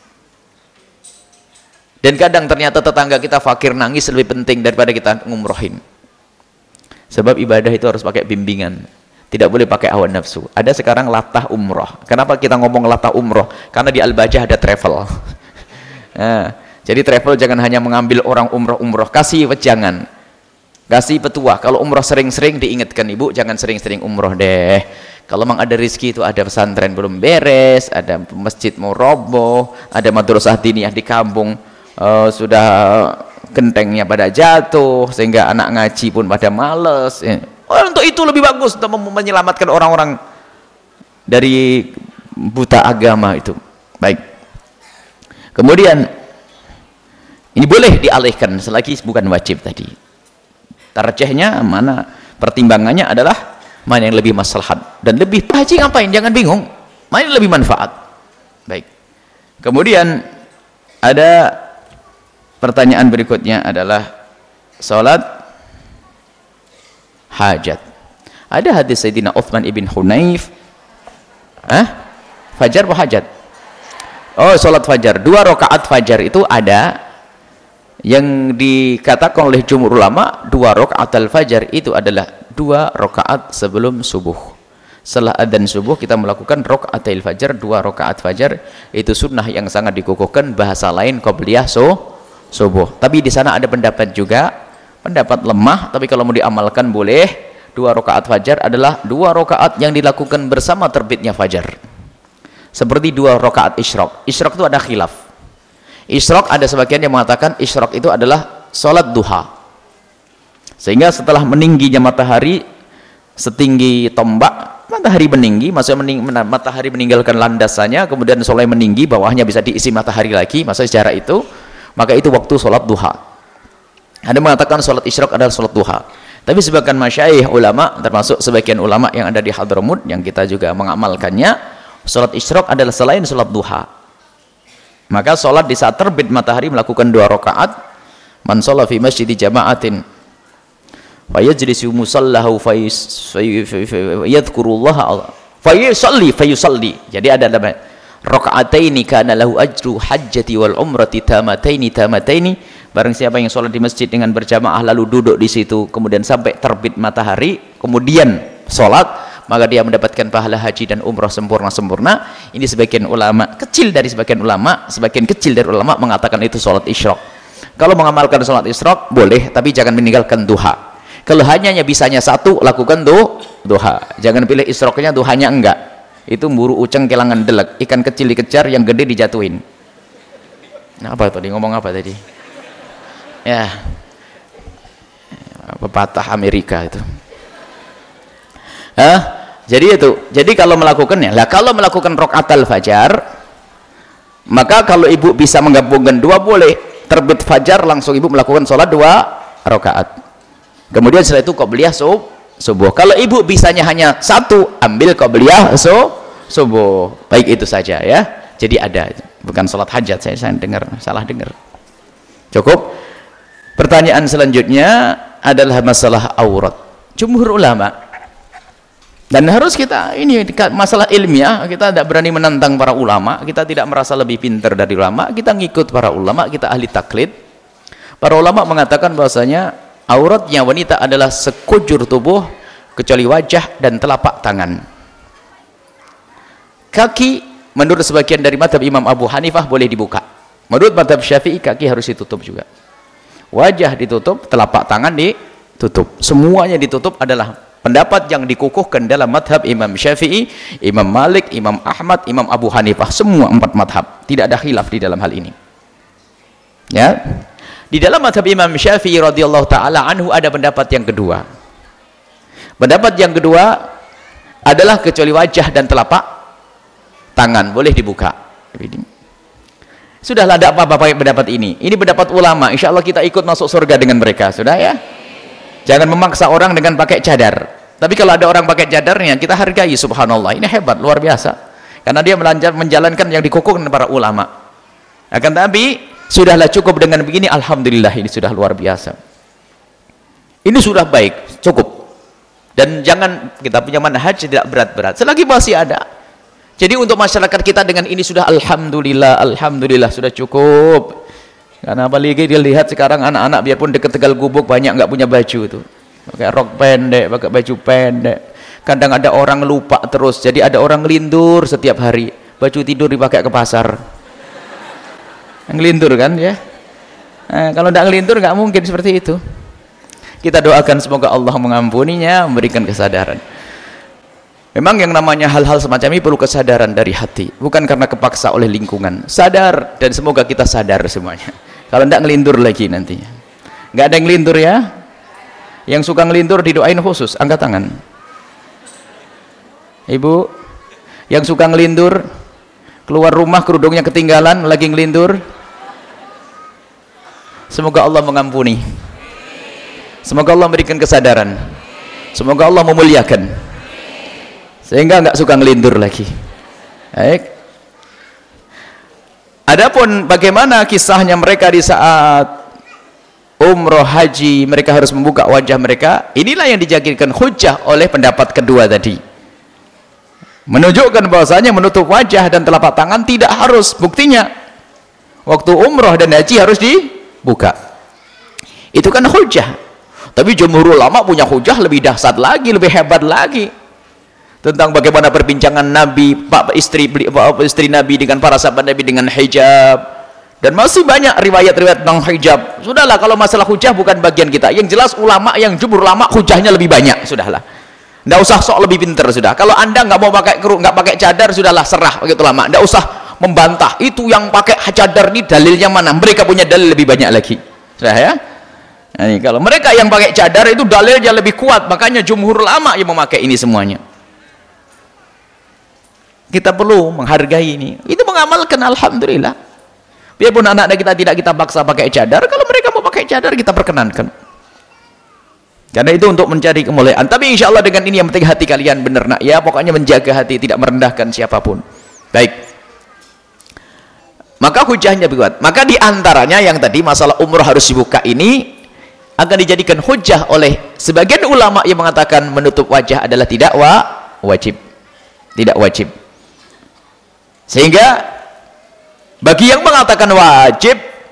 Dan kadang ternyata tetangga kita fakir nangis lebih penting daripada kita ngumrohin. Sebab ibadah itu harus pakai bimbingan, tidak boleh pakai hawa nafsu. Ada sekarang latah umroh. Kenapa kita ngomong latah umroh? Karena di Al-Bajah ada travel. Nah, jadi travel jangan hanya mengambil orang umroh-umroh, kasih wejangan, kasih petua. Kalau umroh sering-sering diingatkan, ibu jangan sering-sering umroh deh. Kalau memang ada rezeki itu, ada pesantren belum beres, ada masjid mau roboh, ada madrasah diniyah di kampung uh, sudah gentengnya pada jatuh sehingga anak ngaji pun pada males. Oh, untuk itu lebih bagus untuk menyelamatkan orang-orang dari buta agama itu. Baik. Kemudian ini boleh dialihkan selagi bukan wajib tadi. Tarjihnya mana, pertimbangannya adalah mana yang lebih maslahat dan lebih haji ngapain, jangan bingung. Mana yang lebih manfaat. Baik. Kemudian ada pertanyaan berikutnya adalah salat hajat. Ada hadis Sayyidina Uthman ibn Hunayf. Hah? Fajar atau hajat? Oh, salat fajar. Dua rakaat fajar itu ada Yang dikatakan oleh jumhur ulama dua rakaat al-fajar itu adalah dua rakaat sebelum subuh. Setelah adzan subuh kita melakukan rakaatil fajar, dua rakaat fajar, itu sunnah yang sangat dikukuhkan, bahasa lain qabliyah so, subuh. Tapi di sana ada pendapat juga, pendapat lemah, tapi kalau mau diamalkan boleh. Dua rakaat fajar adalah dua rakaat yang dilakukan bersama terbitnya fajar. Seperti dua rakaat isyraq. Isyraq itu ada khilaf. Isyraq ada sebagian yang mengatakan isyraq itu adalah salat duha. Sehingga setelah meningginya matahari setinggi tombak, matahari meninggi, maksudnya mening, matahari meninggalkan landasannya, kemudian soleh meninggi, bawahnya bisa diisi matahari lagi, maksudnya secara itu, maka itu waktu sholat duha. Ada mengatakan sholat isyraq adalah sholat duha. Tapi sebagian masyayikh ulama, termasuk sebagian ulama yang ada di Hadramut, yang kita juga mengamalkannya, sholat isyraq adalah selain sholat duha. Maka sholat di saat terbit matahari melakukan dua rakaat, man sholat fi masjidi jama'atin fayajlisu musallahu fayadhkurullaha fayusalli fayusalli. Jadi ada dalam rakaataini kana lahu ajru hajjati wal umrati tamataini tamataini. Barang siapa yang sholat di masjid dengan berjamaah lalu duduk di situ kemudian sampai terbit matahari kemudian sholat, maka dia mendapatkan pahala haji dan umrah sempurna-sempurna. Ini sebagian ulama, kecil dari sebagian ulama, sebagian kecil dari ulama mengatakan itu sholat isyraq. Kalau mengamalkan sholat isyraq boleh, tapi jangan meninggalkan duha. Kalau hanya bisanya satu, lakukan tuh duha. Jangan pilih isyraqnya, duhanya enggak. Itu buru uceng kelangan delek. Ikan kecil dikejar, yang gede dijatuhin. Nah, apa tadi? Ngomong apa tadi? Ya, pepatah Amerika itu. Hah? Jadi itu. Jadi kalau melakukannya, lah kalau melakukan rakaat al-fajar, maka kalau ibu bisa menggabungkan dua boleh. Terbit fajar langsung ibu melakukan sholat dua rakaat. Kemudian setelah itu qabliyah subuh. Kalau ibu bisanya hanya satu, ambil qabliyah subuh. Baik itu saja ya. Jadi ada, bukan sholat hajat, saya, saya dengar salah dengar. Cukup. Pertanyaan selanjutnya adalah masalah aurat. Jumhur ulama, dan harus kita ini masalah ilmiah, kita tidak berani menantang para ulama, kita tidak merasa lebih pintar dari ulama, kita ngikut para ulama, kita ahli taklid. Para ulama mengatakan bahwasanya auratnya wanita adalah sekujur tubuh kecuali wajah dan telapak tangan. Kaki menurut sebagian dari mazhab Imam Abu Hanifah boleh dibuka. Menurut mazhab Syafi'i kaki harus ditutup juga. Wajah ditutup, telapak tangan ditutup. Semuanya ditutup adalah pendapat yang dikukuhkan dalam mazhab Imam Syafi'i, Imam Malik, Imam Ahmad, Imam Abu Hanifah. Semua empat mazhab. Tidak ada khilaf di dalam hal ini. Ya. Di dalam mazhab Imam Syafi'i radhiyallahu taala anhu ada pendapat yang kedua. Pendapat yang kedua adalah kecuali wajah dan telapak tangan boleh dibuka. Sudahlah, ada apa-apa pakai pendapat ini. Ini pendapat ulama. Insya Allah kita ikut masuk surga dengan mereka. Sudah ya. Jangan memaksa orang dengan pakai cadar. Tapi kalau ada orang pakai cadarnya, kita hargai. Subhanallah. Ini hebat, luar biasa. Karena dia menjalankan yang dikukuhkan para ulama. Akan tapi sudahlah cukup dengan begini, alhamdulillah, ini sudah luar biasa. Ini sudah baik, cukup. Dan jangan kita punya manhaj tidak berat-berat. Selagi masih ada. Jadi untuk masyarakat kita dengan ini sudah alhamdulillah, alhamdulillah sudah cukup. Karena apalagi dia lihat sekarang anak-anak biarpun dekat Tegal Gubuk banyak nggak punya baju itu. Pakai rok pendek, pakai baju pendek. Kadang ada orang lupa terus. Jadi ada orang ngelindur setiap hari. Baju tidur dipakai ke pasar. Ngelindur kan ya. Nah, kalau tidak ngelindur nggak mungkin seperti itu. Kita doakan semoga Allah mengampuninya, memberikan kesadaran. Memang yang namanya hal-hal semacam ini perlu kesadaran dari hati, bukan karena kepaksa oleh lingkungan. Sadar, dan semoga kita sadar semuanya. Kalau tidak ngelindur lagi nantinya. Nggak ada yang ngelindur ya. Yang suka ngelindur didoain khusus, angkat tangan. Ibu yang suka ngelindur, keluar rumah kerudungnya ketinggalan, lagi ngelindur, semoga Allah mengampuni. Semoga Allah memberikan kesadaran. Semoga Allah memuliakan. Sehingga nggak suka ngelindur lagi. Baik. Adapun bagaimana kisahnya mereka di saat umroh haji, mereka harus membuka wajah mereka. Inilah yang dijadikan hujjah oleh pendapat kedua tadi. Menunjukkan bahwasanya menutup wajah dan telapak tangan tidak harus. Buktinya waktu umroh dan haji harus di buka. Itu kan hujah. Tapi jumhur ulama punya hujah lebih dahsyat lagi, lebih hebat lagi. Tentang bagaimana perbincangan Nabi, Pak istri Pak istri Nabi dengan para sahabat Nabi dengan hijab. Dan masih banyak riwayat-riwayat tentang hijab. Sudahlah, kalau masalah hujah bukan bagian kita. Yang jelas ulama yang jumhur ulama hujahnya lebih banyak, sudahlah. Nggak usah sok lebih pinter sudah. Kalau Anda nggak mau pakai keruk, nggak pakai cadar, sudahlah serah begitu ulama. Nggak usah membantah. Itu yang pakai cadar ini dalilnya mana? Mereka punya dalil lebih banyak lagi. Sudah ya? Nah, ini, kalau mereka yang pakai cadar itu dalilnya lebih kuat, makanya jumhur ulama yang memakai ini semuanya. Kita perlu menghargai ini. Itu mengamalkan, alhamdulillah. Biarpun anak-anak kita tidak kita paksa pakai cadar, kalau mereka mau pakai cadar kita perkenankan. Karena itu untuk mencari kemuliaan. Tapi insya Allah dengan ini yang penting hati kalian benar nak. Ya pokoknya menjaga hati, tidak merendahkan siapapun. Baik. Maka hujahnya kuat. Maka diantaranya yang tadi masalah umroh harus dibuka ini akan dijadikan hujah oleh sebagian ulama yang mengatakan menutup wajah adalah tidak wa wajib. Tidak wajib. Sehingga bagi yang mengatakan wajib,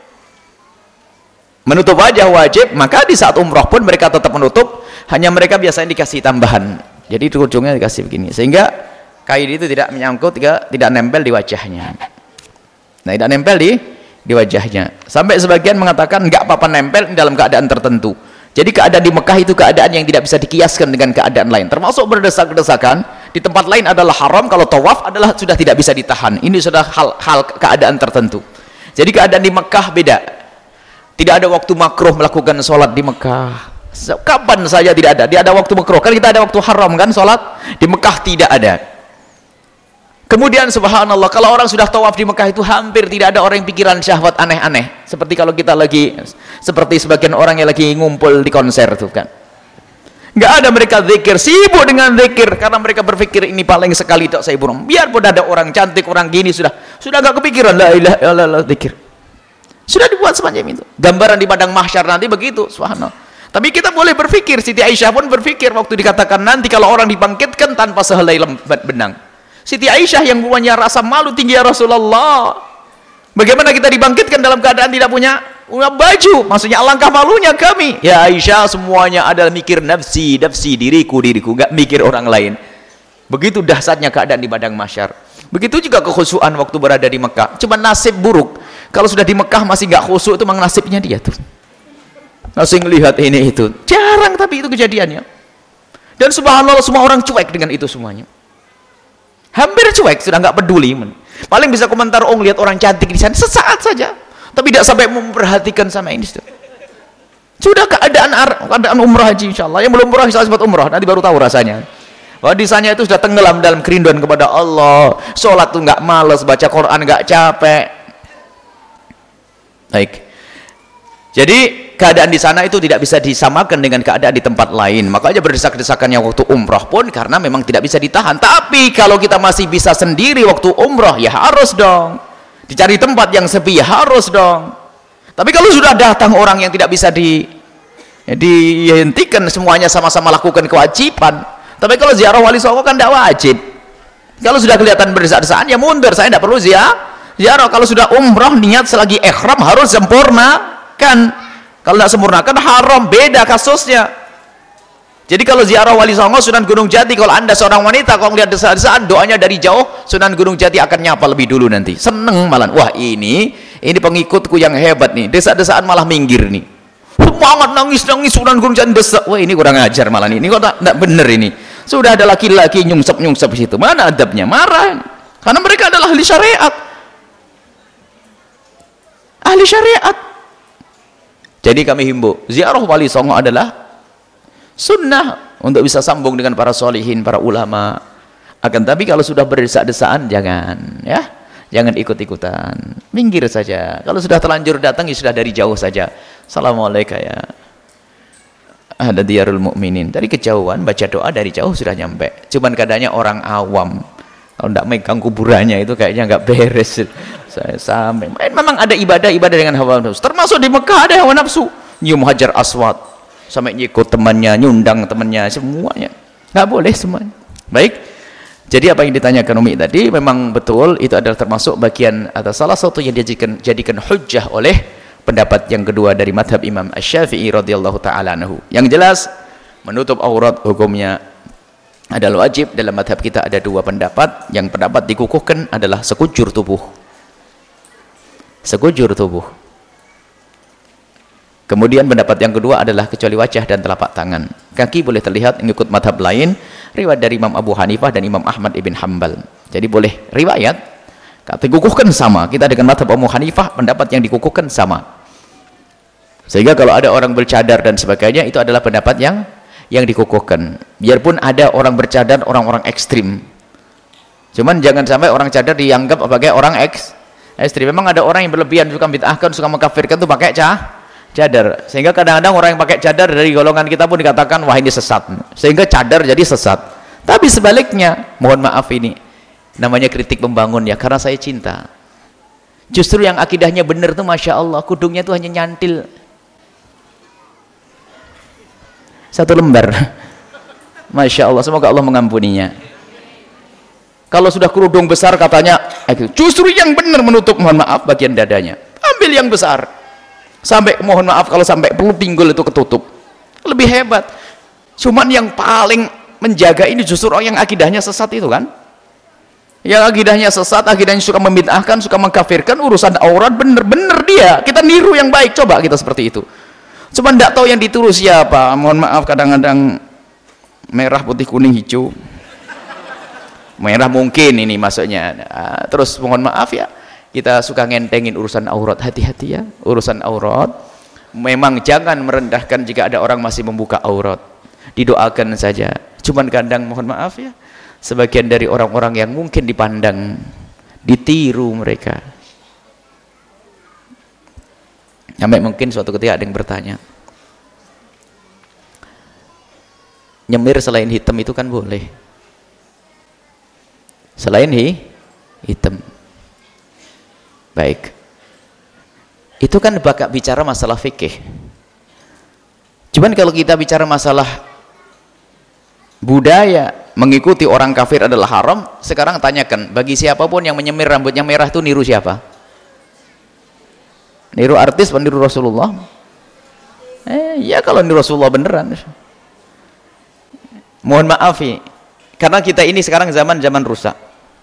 menutup wajah wajib, maka di saat umroh pun mereka tetap menutup, hanya mereka biasanya dikasih tambahan. Jadi itu ujungnya dikasih begini, sehingga kain itu tidak menyangkut, tidak, tidak nempel di wajahnya. Nah, tidak nempel di di wajahnya. Sampai sebagian mengatakan nggak apa-apa nempel dalam keadaan tertentu. Jadi keadaan di Mekah itu keadaan yang tidak bisa dikiaskan dengan keadaan lain. Termasuk berdesak-desakan, di tempat lain adalah haram, kalau tawaf adalah sudah tidak bisa ditahan. Ini sudah hal-hal keadaan tertentu. Jadi keadaan di Mekah beda. Tidak ada waktu makruh melakukan sholat di Mekah. Kapan saja tidak ada. Dia ada waktu makruh. Kan kita ada waktu haram kan sholat. Di Mekah tidak ada. Kemudian subhanallah, kalau orang sudah tawaf di Mekah itu hampir tidak ada orang yang pikiran syahwat aneh-aneh. Seperti kalau kita lagi, seperti sebagian orang yang lagi ngumpul di konser tuh kan. Nggak ada mereka zikir, sibuk dengan zikir karena mereka berpikir ini paling sekali tak saya burung. Biarpun ada orang cantik, orang gini sudah sudah nggak kepikiran la ilaha illallah zikir. Sudah dibuat semacam itu. Gambaran di padang mahsyar nanti begitu, subhanallah. Tapi kita boleh berpikir, Siti Aisyah pun berpikir waktu dikatakan nanti kalau orang dibangkitkan tanpa sehelai benang. Siti Aisyah yang punya rasa malu tinggi, ya Rasulullah, bagaimana kita dibangkitkan dalam keadaan tidak punya, punya baju? Maksudnya alangkah malunya kami. Ya Aisyah, semuanya adalah mikir nafsi, nafsi, diriku, diriku, nggak mikir orang lain. Begitu dahsyatnya keadaan di padang mahsyar. Begitu juga kekhusyuan waktu berada di Mekah. Cuma nasib buruk kalau sudah di Mekah masih nggak khusyuk, itu memang nasibnya dia tuh. Masih ngelihat ini itu. Jarang tapi itu kejadiannya. Dan subhanallah semua orang cuek dengan itu semuanya. Hampir cuek, sudah nggak peduli. Paling bisa komentar, oh lihat orang cantik di sana sesaat saja, tapi tidak sampai memperhatikan sama ini. Sudah keadaan keadaan umrah haji insyaallah. Yang belum umrah insyaallah sempat umrah, nanti baru tahu rasanya. Bahwa di sana itu sudah tenggelam dalam kerinduan kepada Allah. Sholat tuh nggak males, baca Quran nggak capek. Baik. Jadi keadaan di sana itu tidak bisa disamakan dengan keadaan di tempat lain. Makanya berdesak-desakannya waktu umrah pun karena memang tidak bisa ditahan. Tapi kalau kita masih bisa sendiri waktu umrah, ya harus dong. Dicari tempat yang sepi, ya harus dong. Tapi kalau sudah datang orang yang tidak bisa di dihentikan, semuanya sama-sama lakukan kewajiban. Tapi kalau ziarah wali songo kan tidak wajib. Kalau sudah kelihatan berdesak-desakan, ya mundur. Saya tidak perlu ziarah. Ziarah kalau sudah umrah niat selagi ihram harus sempurna. Kan kalau tidak sempurnakan haram, beda kasusnya. Jadi kalau ziarah wali songo Sunan Gunung Jati, kalau anda seorang wanita kalau melihat desa-desaan, doanya dari jauh, Sunan Gunung Jati akan nyapa lebih dulu nanti. Seneng malah, wah ini ini pengikutku yang hebat nih. Desa-desaan malah minggir nih, semangat nangis-nangis Sunan Gunung Jati desa. Wah ini kurang ajar malah ini, ini kok tidak bener ini. Sudah ada laki-laki nyungsep-nyungsep di situ, mana adabnya? Marah, karena mereka adalah ahli syariat, ahli syariat. Jadi kami himbau, ziarah wali songo adalah sunnah untuk bisa sambung dengan para solihin, para ulama. Akan tapi kalau sudah berdesak-desaan, jangan, ya, jangan ikut-ikutan, minggir saja. Kalau sudah terlanjur datang, ya sudah dari jauh saja. Assalamualaikum ya, ada diyarul mu'minin. Dari kejauhan baca doa dari jauh sudah nyampe. Cuman kadangnya orang awam, kalau tidak megang kuburannya itu kayaknya nggak beres. Saya sampai memang ada ibadah-ibadah dengan hawa nafsu, termasuk di Mekah ada hawa nafsu, nyium hajar aswad sampai nyikut temannya, nyundang temannya, semuanya nggak boleh semuanya. Baik, jadi apa yang ditanyakan Umi tadi memang betul, itu adalah termasuk bagian atau salah satu yang dijadikan jadikan hujjah oleh pendapat yang kedua dari madhab Imam Asy-Syafi'i radhiyallahu ta'ala anhu. Yang jelas menutup aurat hukumnya adalah wajib. Dalam madhab kita ada dua pendapat. Yang pendapat dikukuhkan adalah sekujur tubuh, sekujur tubuh. Kemudian pendapat yang kedua adalah kecuali wajah dan telapak tangan. Kaki boleh terlihat mengikut madhab lain, riwayat dari Imam Abu Hanifah dan Imam Ahmad ibn Hanbal. Jadi boleh riwayat, kata dikukuhkan sama. Kita dengan madhab Abu Hanifah, pendapat yang dikukuhkan sama. Sehingga kalau ada orang bercadar dan sebagainya, itu adalah pendapat yang yang dikukuhkan. Biarpun ada orang bercadar, orang-orang ekstrim. Cuman jangan sampai orang cadar dianggap sebagai orang eks, ekstrim. Memang ada orang yang berlebihan, suka bid'ahkan, suka mengkafirkan itu pakai cah cadar, sehingga kadang-kadang orang yang pakai cadar dari golongan kita pun dikatakan wah ini sesat, sehingga cadar jadi sesat. Tapi sebaliknya, mohon maaf, ini namanya kritik membangun ya, karena saya cinta. Justru yang akidahnya benar tuh masya Allah, kudungnya tuh hanya nyantil satu lembar, masya Allah, semoga Allah mengampuninya. Kalau sudah kerudung besar katanya justru yang benar menutup, mohon maaf, bagian dadanya, ambil yang besar. Sampai mohon maaf kalau sampai perlu pinggul itu ketutup, lebih hebat. Cuman yang paling menjaga ini justru orang yang akidahnya sesat itu kan, yang akidahnya sesat, akidahnya suka membid'ahkan, suka mengkafirkan, urusan aurat bener-bener dia, kita niru yang baik, coba kita seperti itu. Cuman tidak tahu yang ditiru siapa, mohon maaf, kadang-kadang merah putih kuning hijau, merah mungkin ini maksudnya. Nah, terus mohon maaf ya, kita suka ngentengin urusan aurat. Hati-hati ya, urusan aurat memang jangan merendahkan. Jika ada orang masih membuka aurat, didoakan saja. Cuman kadang mohon maaf ya, sebagian dari orang-orang yang mungkin dipandang, ditiru mereka. Sampai mungkin suatu ketika ada yang bertanya, nyemir selain hitam itu kan boleh, selain hi, hitam. Baik, itu kan bakal bicara masalah fikih. Cuman kalau kita bicara masalah budaya, mengikuti orang kafir adalah haram. Sekarang tanyakan, bagi siapapun yang menyemir rambutnya merah itu niru siapa? Niru artis atau niru Rasulullah? Eh, ya kalau niru Rasulullah beneran. Mohon maaf ya, karena kita ini sekarang zaman-zaman rusak.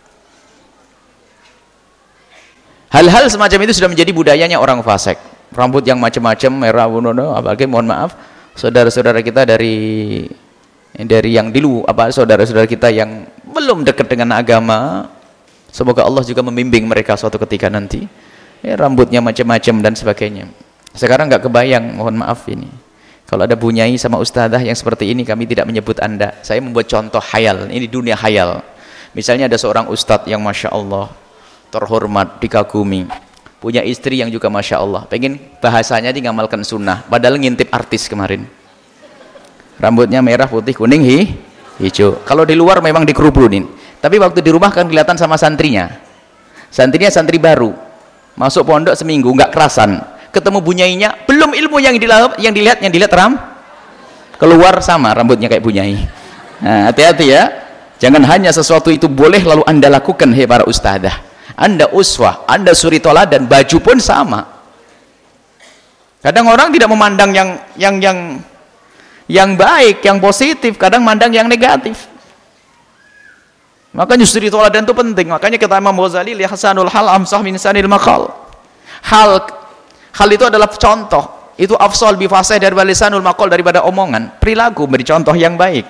Hal-hal semacam itu sudah menjadi budayanya orang fasik. Rambut yang macam-macam, merah, bunuh, apalagi mohon maaf, saudara-saudara kita dari dari yang dulu, apa saudara-saudara kita yang belum dekat dengan agama, semoga Allah juga membimbing mereka suatu ketika nanti. Ya, rambutnya macam-macam dan sebagainya. Sekarang nggak kebayang, mohon maaf ini. Kalau ada bunyai sama ustadzah yang seperti ini, kami tidak menyebut Anda. Saya membuat contoh hayal, ini dunia hayal. Misalnya ada seorang ustadz yang masya Allah terhormat, dikagumi, punya istri yang juga masya Allah, pengen bahasanya dia ngamalkan sunnah, padahal ngintip artis kemarin, rambutnya merah putih kuning hi, hijau. Kalau di luar memang dikerubunin, tapi waktu di rumah kan kelihatan sama santrinya, santrinya santri baru, masuk pondok seminggu nggak kerasan, ketemu bunyainya belum ilmu yang dilihat, yang dilihat yang dilihat ram, keluar sama rambutnya kayak bunyai. Nah, hati-hati ya, jangan hanya sesuatu itu boleh lalu anda lakukan, hei para ustadzah. Anda uswah, Anda suri toladan, baju pun sama. Kadang orang tidak memandang yang yang yang yang baik, yang positif, kadang mandang yang negatif. Makanya suri toladan itu penting. Makanya kata Imam Ghazali, li hasanul hal amsah min sanil maqal. Hal hal itu adalah contoh. Itu afsal bi fasih dari lisanul maqal, daripada omongan. Perilaku beri contoh yang baik.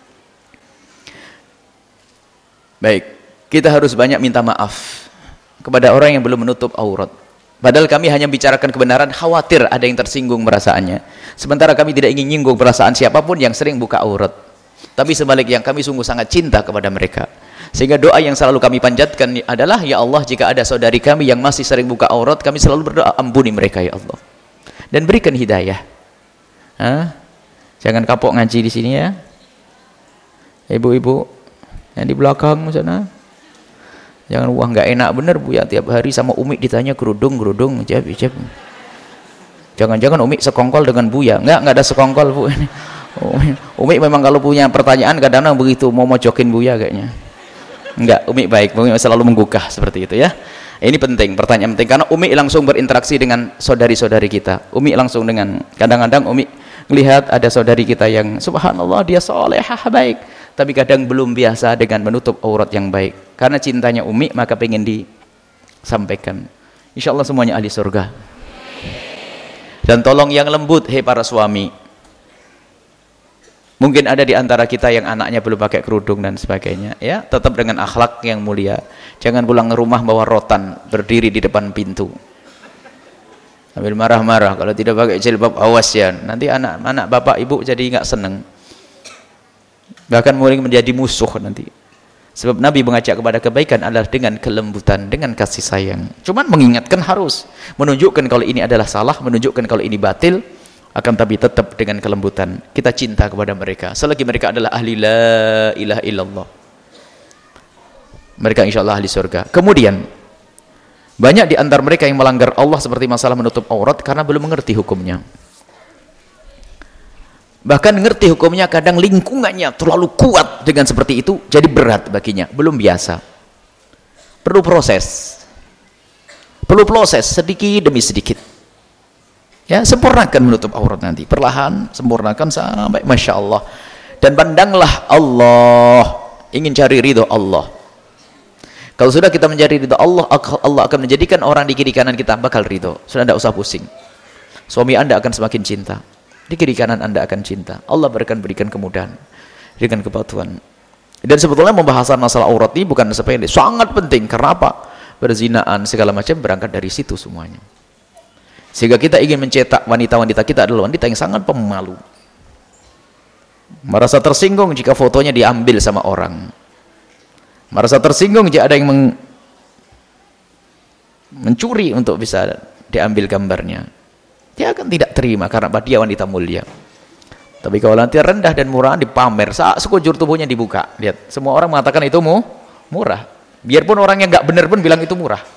Baik, kita harus banyak minta maaf kepada orang yang belum menutup aurat. Padahal kami hanya bicarakan kebenaran, khawatir ada yang tersinggung perasaannya. Sementara kami tidak ingin nyinggung perasaan siapapun yang sering buka aurat. Tapi sebaliknya kami sungguh sangat cinta kepada mereka. Sehingga doa yang selalu kami panjatkan adalah, ya Allah, jika ada saudari kami yang masih sering buka aurat, kami selalu berdoa, ampuni mereka ya Allah. Dan berikan hidayah. Hah? Jangan kapok ngaji di sini ya. Ibu-ibu yang di belakang sana. Jangan, wah nggak enak bener Bu ya, tiap hari sama Umi ditanya kerudung kerudung jawab jawab. Jangan-jangan Umi sekongkol dengan Buya? Nggak, nggak ada sekongkol Bu. Umi, Umi memang kalau punya pertanyaan kadang-kadang begitu, mau mojokin Buya kayaknya. Enggak, Umi baik, Umi selalu menggugah seperti itu ya. Ini penting, pertanyaan penting, karena Umi langsung berinteraksi dengan saudari-saudari kita. Umi langsung dengan, kadang-kadang Umi melihat ada saudari kita yang subhanallah dia solehah baik, tapi kadang belum biasa dengan menutup aurat yang baik. Karena cintanya Umi maka pengen disampaikan. Insya Allah semuanya ahli surga. Dan tolong yang lembut, hei para suami. Mungkin ada di antara kita yang anaknya belum pakai kerudung dan sebagainya, ya, tetap dengan akhlak yang mulia. Jangan pulang ke rumah bawa rotan berdiri di depan pintu sambil marah-marah kalau tidak pakai jilbab, awas ya, nanti anak-anak bapak ibu jadi nggak seneng, bahkan mulai menjadi musuh nanti. Sebab Nabi mengajak kepada kebaikan adalah dengan kelembutan, dengan kasih sayang. Cuman mengingatkan harus menunjukkan kalau ini adalah salah, menunjukkan kalau ini batil, akan tapi tetap dengan kelembutan. Kita cinta kepada mereka selagi mereka adalah ahli la ilaha illallah. Mereka insya Allah ahli surga. Kemudian banyak di antara mereka yang melanggar Allah seperti masalah menutup aurat karena belum mengerti hukumnya. Bahkan ngerti hukumnya kadang lingkungannya terlalu kuat dengan seperti itu, jadi berat baginya, belum biasa. Perlu proses. Perlu proses sedikit demi sedikit. Ya, sempurnakan menutup aurat nanti, perlahan sempurnakan sampai masya Allah. Dan pandanglah Allah, ingin cari ridho Allah. Kalau sudah kita mencari ridho Allah, Allah akan menjadikan orang di kiri kanan kita bakal ridho. Sudah tidak usah pusing. Suami Anda akan semakin cinta, di kiri kanan Anda akan cinta. Allah akan berikan kemudahan, berikan kepatuhan. Dan sebetulnya pembahasan masalah aurat ini bukan sepele, sangat penting. Karena apa? Berzinaan segala macam berangkat dari situ semuanya. Sehingga kita ingin mencetak wanita-wanita kita adalah wanita yang sangat pemalu, merasa tersinggung jika fotonya diambil sama orang, merasa tersinggung jika ada yang men mencuri untuk bisa diambil gambarnya. Dia akan tidak terima karena dia wanita mulia. Tapi kalau nanti rendah dan murah dipamer, saat sekujur tubuhnya dibuka, lihat, semua orang mengatakan itu mu murah. Biarpun orang yang nggak benar pun bilang itu murah.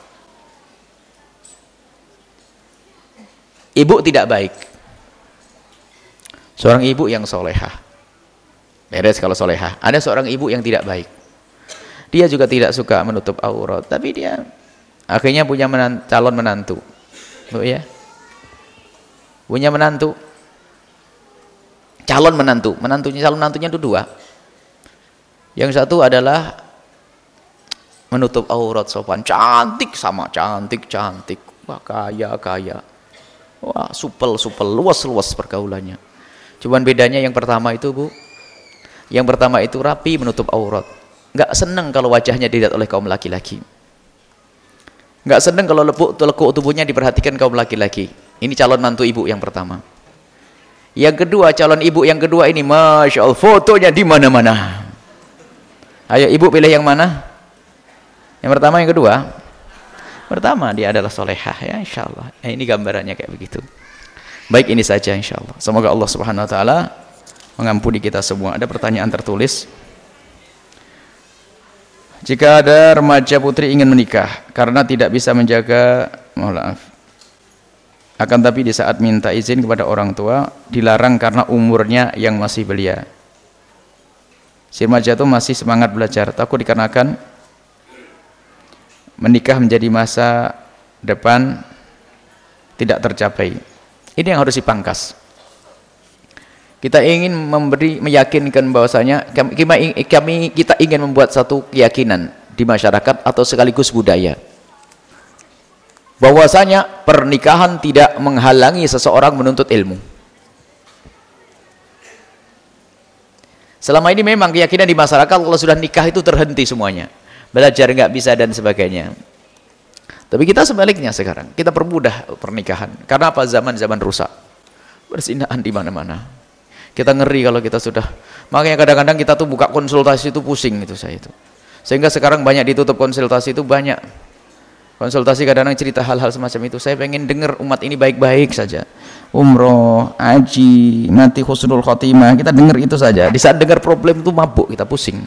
Ibu tidak baik. Seorang ibu yang solehah, beres kalau solehah. Ada seorang ibu yang tidak baik. Dia juga tidak suka menutup aurat, tapi dia akhirnya punya menantu, calon menantu, bu ya, punya menantu, calon menantu, menantunya calon menantunya itu dua. Yang satu adalah menutup aurat sopan, cantik sama cantik cantik, wah kaya kaya. Wah, supel-supel, luas-luas pergaulannya. Cuman bedanya yang pertama itu, Bu. Yang pertama itu rapi menutup aurat. Enggak seneng kalau wajahnya dilihat oleh kaum laki-laki. Enggak seneng kalau lekuk lekuk tubuhnya diperhatikan kaum laki-laki. Ini calon mantu ibu yang pertama. Yang kedua, calon ibu yang kedua ini, masya Allah, fotonya di mana-mana. Ayo ibu pilih yang mana? Yang pertama, yang kedua? Pertama, dia adalah solehah, ya insya Allah. Eh, ini gambarannya kayak begitu. Baik, ini saja insya Allah. Semoga Allah Subhanahu Wa Taala mengampuni kita semua. Ada pertanyaan tertulis. Jika ada remaja putri ingin menikah karena tidak bisa menjaga, maaf, akan tapi di saat minta izin kepada orang tua dilarang karena umurnya yang masih belia. Si remaja itu masih semangat belajar, takut dikarenakan menikah menjadi masa depan tidak tercapai. Ini yang harus dipangkas. Kita ingin memberi, meyakinkan bahwasanya kami, kami kita ingin membuat satu keyakinan di masyarakat atau sekaligus budaya, bahwasanya pernikahan tidak menghalangi seseorang menuntut ilmu. Selama ini memang keyakinan di masyarakat kalau sudah nikah itu terhenti semuanya, belajar nggak bisa dan sebagainya. Tapi kita sebaliknya sekarang, kita permudah pernikahan. Karena apa? Zaman-zaman rusak, berzinahan di mana-mana. Kita ngeri kalau kita sudah, makanya kadang-kadang kita tuh buka konsultasi itu pusing itu saya itu. Sehingga sekarang banyak ditutup konsultasi itu, banyak konsultasi kadang-kadang cerita hal-hal semacam itu. Saya pengen dengar umat ini baik-baik saja. Umroh, haji, mati husnul khotimah, kita dengar itu saja. Di saat dengar problem itu mabuk, kita pusing.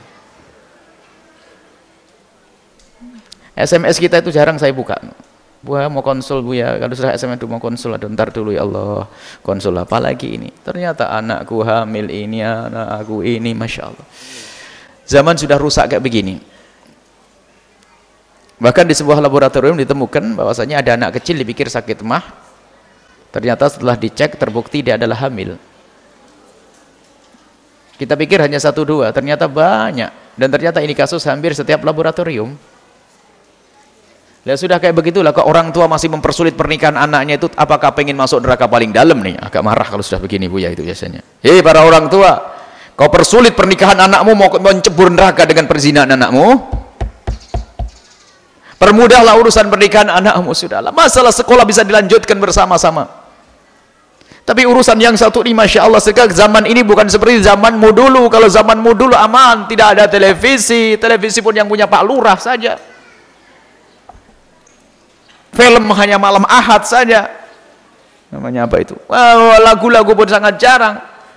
S M S kita itu jarang saya buka. Bu mau konsul Bu ya, kalau sudah S M S itu mau konsul, aduh ntar dulu ya Allah, konsul apa lagi ini? Ternyata anakku hamil ini, anak aku ini, masya Allah. Zaman sudah rusak kayak begini. Bahkan di sebuah laboratorium ditemukan bahwasanya ada anak kecil dipikir sakit mah, ternyata setelah dicek terbukti dia adalah hamil. Kita pikir hanya satu dua, ternyata banyak, dan ternyata ini kasus hampir setiap laboratorium. Ya sudah kayak begitulah, kok orang tua masih mempersulit pernikahan anaknya itu, apakah pengen masuk neraka paling dalam nih? Agak marah kalau sudah begini Buya itu biasanya. Hei para orang tua, kau persulit pernikahan anakmu, mau mencebur neraka dengan perzinahan anakmu? Permudahlah urusan pernikahan anakmu, sudahlah. Masalah sekolah bisa dilanjutkan bersama-sama. Tapi urusan yang satu ini Masya Allah, sekarang zaman ini bukan seperti zamanmu dulu. Kalau zamanmu dulu aman, tidak ada televisi, televisi pun yang punya Pak Lurah saja. Film hanya malam Ahad saja. Namanya apa itu? Lagu-lagu pun sangat jarang.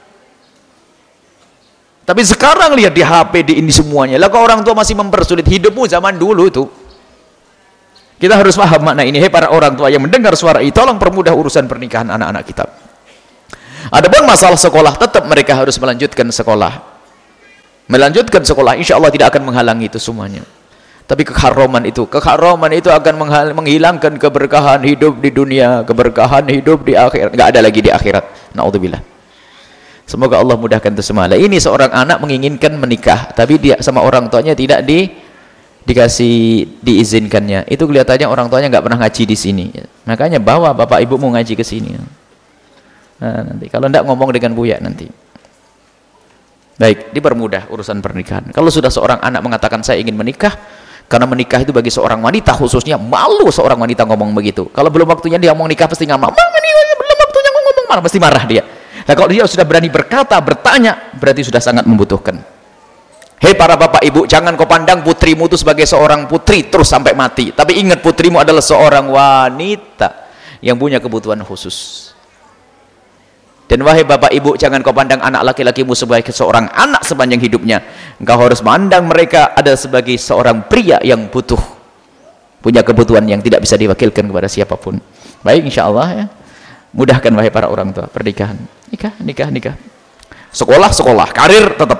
Tapi sekarang lihat di H P, di ini semuanya. Lah kok orang tua masih mempersulit hidupmu zaman dulu itu. Kita harus paham makna ini. Hei para orang tua yang mendengar suara ini, tolong permudah urusan pernikahan anak-anak kita. Adapun masalah sekolah, tetap mereka harus melanjutkan sekolah. Melanjutkan sekolah, insya Allah tidak akan menghalangi itu semuanya. Tapi keharaman itu, keharaman itu akan menghilangkan keberkahan hidup di dunia, keberkahan hidup di akhirat. Enggak ada lagi di akhirat. Naudzubillah. Semoga Allah mudahkan itu semua. Nah, ini seorang anak menginginkan menikah, tapi dia sama orang tuanya tidak di dikasih diizinkannya. Itu kelihatannya orang tuanya nggak pernah ngaji di sini. Makanya bawa bapak ibumu ngaji ke sini. Nah, nanti kalau enggak ngomong dengan Buya nanti. Baik, dipermudah urusan pernikahan. Kalau sudah seorang anak mengatakan saya ingin menikah, karena menikah itu bagi seorang wanita khususnya, malu seorang wanita ngomong begitu. Kalau belum waktunya dia mau nikah pasti ngomong, "Mama ini belum waktunya ngomong," malah pasti marah dia. Nah, kalau dia sudah berani berkata, bertanya, berarti sudah sangat membutuhkan. Hei para bapak ibu, jangan kau pandang putrimu itu sebagai seorang putri terus sampai mati. Tapi ingat, putrimu adalah seorang wanita yang punya kebutuhan khusus. Dan wahai bapak ibu, jangan kau pandang anak laki-lakimu sebagai seorang anak sepanjang hidupnya. Engkau harus memandang mereka ada sebagai seorang pria yang butuh, punya kebutuhan yang tidak bisa diwakilkan kepada siapapun. Baik, insya Allah ya. Mudahkan wahai para orang tua pernikahan. Nikah, nikah, nikah. Sekolah, sekolah. Karir tetap.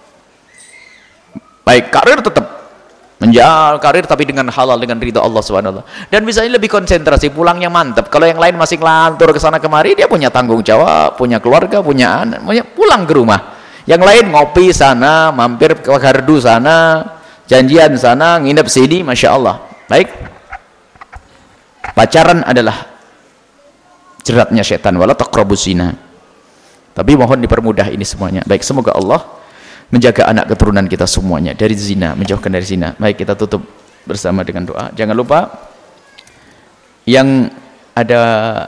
Baik, karir tetap. Menjal karir tapi dengan halal, dengan ridha Allah subhanahu wa taala. Dan bisa lebih konsentrasi, pulangnya mantap. Kalau yang lain masih ngelantur ke sana kemari, dia punya tanggung jawab, punya keluarga, punya anak, punya pulang ke rumah. Yang lain ngopi sana, mampir ke gardu sana, janjian sana, nginep sini, Masya Allah. Baik. Pacaran adalah jeratnya setan, wala taqrabuz zina. Tapi mohon dipermudah ini semuanya. Baik, semoga Allah menjaga anak keturunan kita semuanya dari zina, menjauhkan dari zina. Baik, kita tutup bersama dengan doa. Jangan lupa yang ada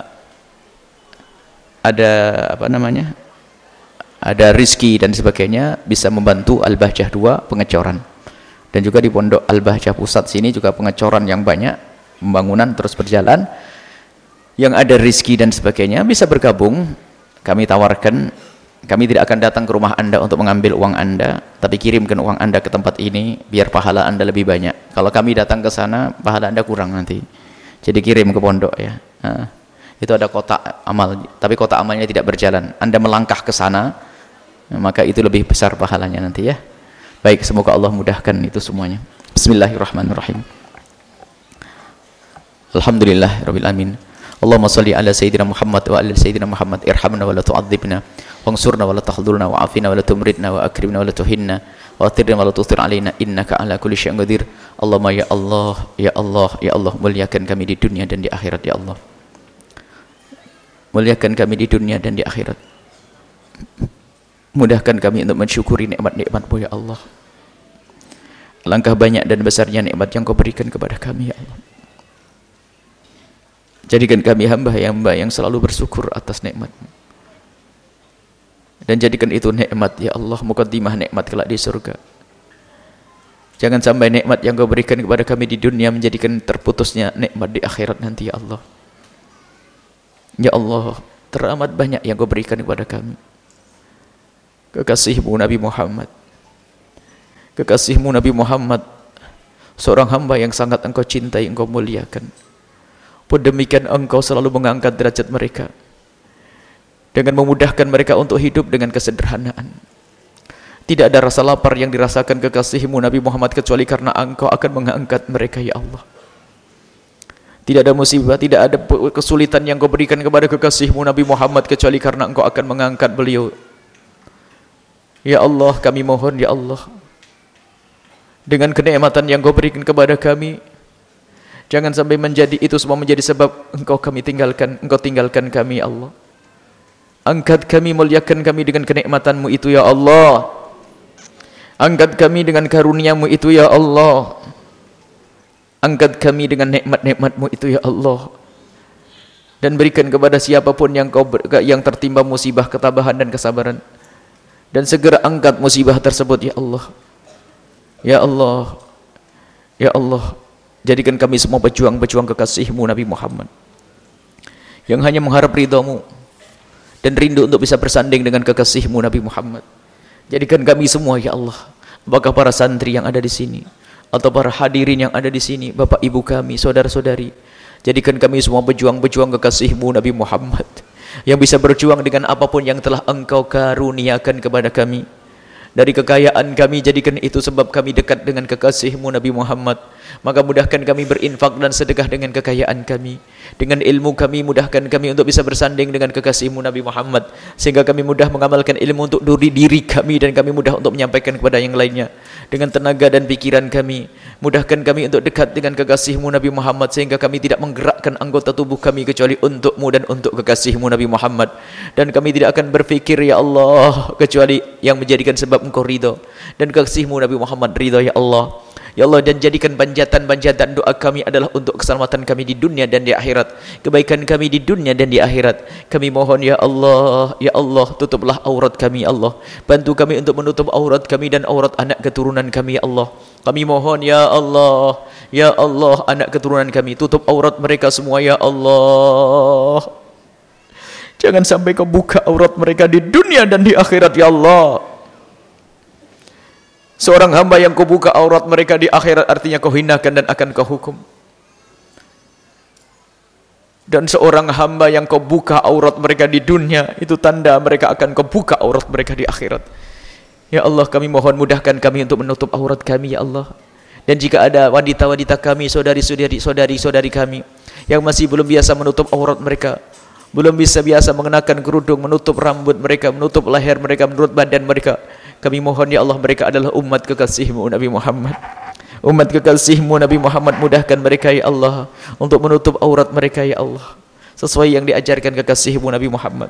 ada apa namanya? Ada rizki dan sebagainya bisa membantu Al-Bahjah dua pengecoran. Dan juga di Pondok Al-Bahjah Pusat sini juga pengecoran yang banyak, pembangunan terus berjalan. Yang ada rizki dan sebagainya bisa bergabung. Kami tawarkan, kami tidak akan datang ke rumah Anda untuk mengambil uang Anda, tapi kirimkan uang Anda ke tempat ini biar pahala Anda lebih banyak. Kalau kami datang ke sana, pahala Anda kurang nanti. Jadi kirim ke pondok ya. Nah, itu ada kotak amal, tapi kotak amalnya tidak berjalan. Anda melangkah ke sana, maka itu lebih besar pahalanya nanti ya. Baik, semoga Allah mudahkan itu semuanya. Bismillahirrahmanirrahim. Alhamdulillahirabbil alamin. Allahumma shalli ala sayyidina Muhammad wa ala sayyidina Muhammad, irhamna wa la tu'adzibna, wansurna wa la tahdhurna, wa afina wa la tumridna, wa akrimna wa la tuhinna, wa athirna wa la tusir alaina, innaka ala kulli syai'in qadir. Allahumma ya Allah, ya Allah, ya Allah, muliakan kami di dunia dan di akhirat ya Allah. Muliakan kami di dunia dan di akhirat. Mudahkan kami untuk mensyukuri nikmat-nikmat-Mu ya Allah. Langkah banyak dan besarnya nikmat yang Kau berikan kepada kami ya Allah. Jadikan kami hamba-hamba yang selalu bersyukur atas nikmat-Mu. Dan jadikan itu nikmat ya Allah, muqaddimah nikmat kelak di surga. Jangan sampai nikmat yang Kau berikan kepada kami di dunia menjadikan terputusnya nikmat di akhirat nanti ya Allah. Ya Allah, teramat banyak yang Kau berikan kepada kami. Kekasih-Mu Nabi Muhammad, kekasih-Mu Nabi Muhammad, seorang hamba yang sangat Engkau cintai, Engkau muliakan. Pun demikian Engkau selalu mengangkat derajat mereka dengan memudahkan mereka untuk hidup dengan kesederhanaan, Tidak ada rasa lapar yang dirasakan kekasihmu Nabi Muhammad kecuali karena engkau akan mengangkat mereka ya Allah. Tidak ada musibah, tidak ada kesulitan yang kau berikan kepada kekasihmu Nabi Muhammad kecuali karena engkau akan mengangkat beliau. Ya Allah, kami mohon ya Allah, dengan kenikmatan yang kau berikan kepada kami, jangan sampai menjadi itu semua menjadi sebab engkau kami tinggalkan, engkau tinggalkan kami ya Allah. Angkat kami, muliakan kami dengan kenikmatanmu itu ya Allah. Angkat kami dengan karuniamu itu ya Allah. Angkat kami dengan nikmat-nikmatmu itu ya Allah. Dan berikan kepada siapapun yang kau yang tertimpa musibah ketabahan dan kesabaran. Dan segera angkat musibah tersebut ya Allah. Ya Allah. Ya Allah. Jadikan kami semua pejuang-pejuang kekasihmu Nabi Muhammad, yang hanya mengharap ridhamu dan rindu untuk bisa bersanding dengan kekasihmu Nabi Muhammad. Jadikan kami semua ya Allah, apakah para santri yang ada di sini atau para hadirin yang ada di sini, bapak ibu kami, saudara-saudari, jadikan kami semua pejuang-pejuang kekasihmu Nabi Muhammad, yang bisa berjuang dengan apapun yang telah engkau karuniakan kepada kami. Dari kekayaan kami, jadikan itu sebab kami dekat dengan kekasihmu Nabi Muhammad. Maka mudahkan kami berinfak dan sedekah dengan kekayaan kami. Dengan ilmu kami, mudahkan kami untuk bisa bersanding dengan kekasihmu Nabi Muhammad, sehingga kami mudah mengamalkan ilmu untuk diri diri kami, dan kami mudah untuk menyampaikan kepada yang lainnya. Dengan tenaga dan pikiran kami, mudahkan kami untuk dekat dengan kekasihmu Nabi Muhammad, sehingga kami tidak menggerakkan anggota tubuh kami kecuali untukmu dan untuk kekasihmu Nabi Muhammad. Dan kami tidak akan berfikir ya Allah kecuali yang menjadikan sebab engkau ridho dan kekasihmu Nabi Muhammad ridho ya Allah. Ya Allah, dan jadikan banjatan-banjatan doa kami adalah untuk keselamatan kami di dunia dan di akhirat, kebaikan kami di dunia dan di akhirat. Kami mohon ya Allah, ya Allah, tutuplah aurat kami ya Allah. Bantu kami untuk menutup aurat kami dan aurat anak keturunan kami ya Allah. Kami mohon ya Allah, ya Allah, anak keturunan kami, tutup aurat mereka semua ya Allah. Jangan sampai kau buka aurat mereka di dunia dan di akhirat ya Allah. Seorang hamba yang kau buka aurat mereka di akhirat artinya kau hinakan dan akan kau hukum. Dan seorang hamba yang kau buka aurat mereka di dunia, itu tanda mereka akan kau buka aurat mereka di akhirat. Ya Allah, kami mohon mudahkan kami untuk menutup aurat kami ya Allah. Dan jika ada wanita-wanita kami, saudari-saudari, saudari-saudari kami yang masih belum biasa menutup aurat mereka, belum bisa biasa mengenakan kerudung, menutup rambut mereka, menutup leher mereka, menutup badan mereka, kami mohon ya Allah, mereka adalah umat kekasihmu Nabi Muhammad. Umat kekasihmu Nabi Muhammad, mudahkan mereka ya Allah untuk menutup aurat mereka ya Allah, sesuai yang diajarkan kekasihmu Nabi Muhammad.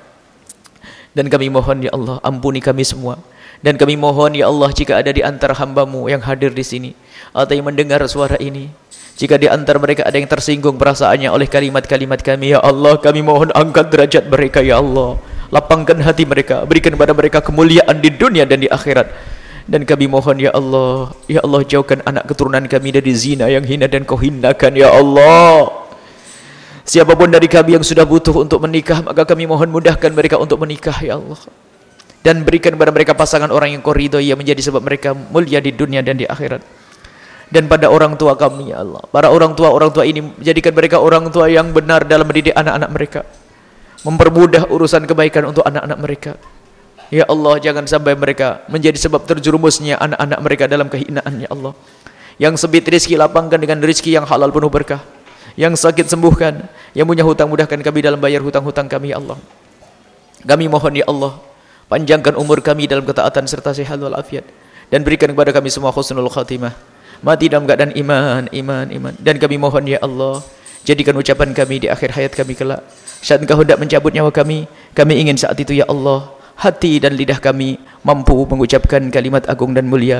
Dan kami mohon ya Allah, ampuni kami semua. Dan kami mohon ya Allah, jika ada di antara hambamu yang hadir di sini atau yang mendengar suara ini, jika di antara mereka ada yang tersinggung perasaannya oleh kalimat-kalimat kami, ya Allah, kami mohon angkat derajat mereka ya Allah. Lapangkan hati mereka, berikan kepada mereka kemuliaan di dunia dan di akhirat. Dan kami mohon ya Allah, ya Allah, jauhkan anak keturunan kami dari zina yang hina dan kau hinakan ya Allah. Siapapun dari kami yang sudah butuh untuk menikah, maka kami mohon mudahkan mereka untuk menikah ya Allah. Dan berikan kepada mereka pasangan orang yang kau ridhoi, yang menjadi sebab mereka mulia di dunia dan di akhirat. Dan pada orang tua kami ya Allah, para orang tua orang tua ini, jadikan mereka orang tua yang benar dalam mendidik anak-anak mereka, mempermudah urusan kebaikan untuk anak-anak mereka. Ya Allah, jangan sampai mereka menjadi sebab terjerumusnya anak-anak mereka dalam kehinaan ya Allah. Yang sempit rezeki, lapangkan dengan rezeki yang halal penuh berkah. Yang sakit sembuhkan, yang punya hutang mudahkan kami dalam bayar hutang-hutang kami ya Allah. Kami mohon ya Allah, panjangkan umur kami dalam ketaatan serta sehat walafiat, dan berikan kepada kami semua husnul khatimah, mati dalam keadaan iman, iman, iman. Dan kami mohon ya Allah, jadikan ucapan kami di akhir hayat kami kelak, saat Engkau hendak mencabut nyawa kami, kami ingin saat itu ya Allah, hati dan lidah kami mampu mengucapkan kalimat agung dan mulia,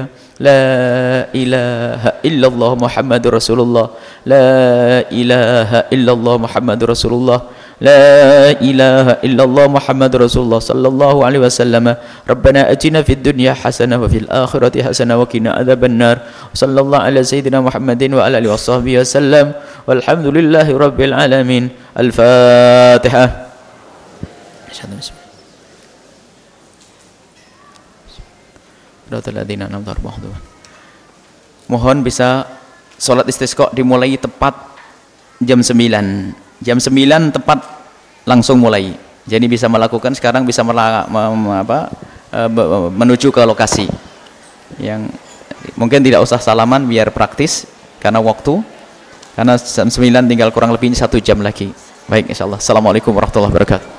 la ilaha illallah Muhammadur Rasulullah, la ilaha illallah Muhammadur Rasulullah, la ilaha illallah Muhammadur Rasulullah sallallahu alaihi wasallam. Rabbana atina fid dunya hasanah wa fil akhirati hasanah wa qina adzabannar. Sallallahu ala sayyidina Muhammadin wa ala alihi washabbihi wasallam. Walhamdulillahi rabbil alamin. Al-Fatihah. Mohon bisa sholat istisqa dimulai tepat jam sembilan. Jam sembilan tepat langsung mulai. Jadi bisa melakukan sekarang, bisa melak, apa, menuju ke lokasi. yang mungkin tidak usah salaman biar praktis karena waktu, karena jam sembilan tinggal kurang lebih satu jam lagi. Baik, insyaallah. Assalamualaikum warahmatullahi wabarakatuh.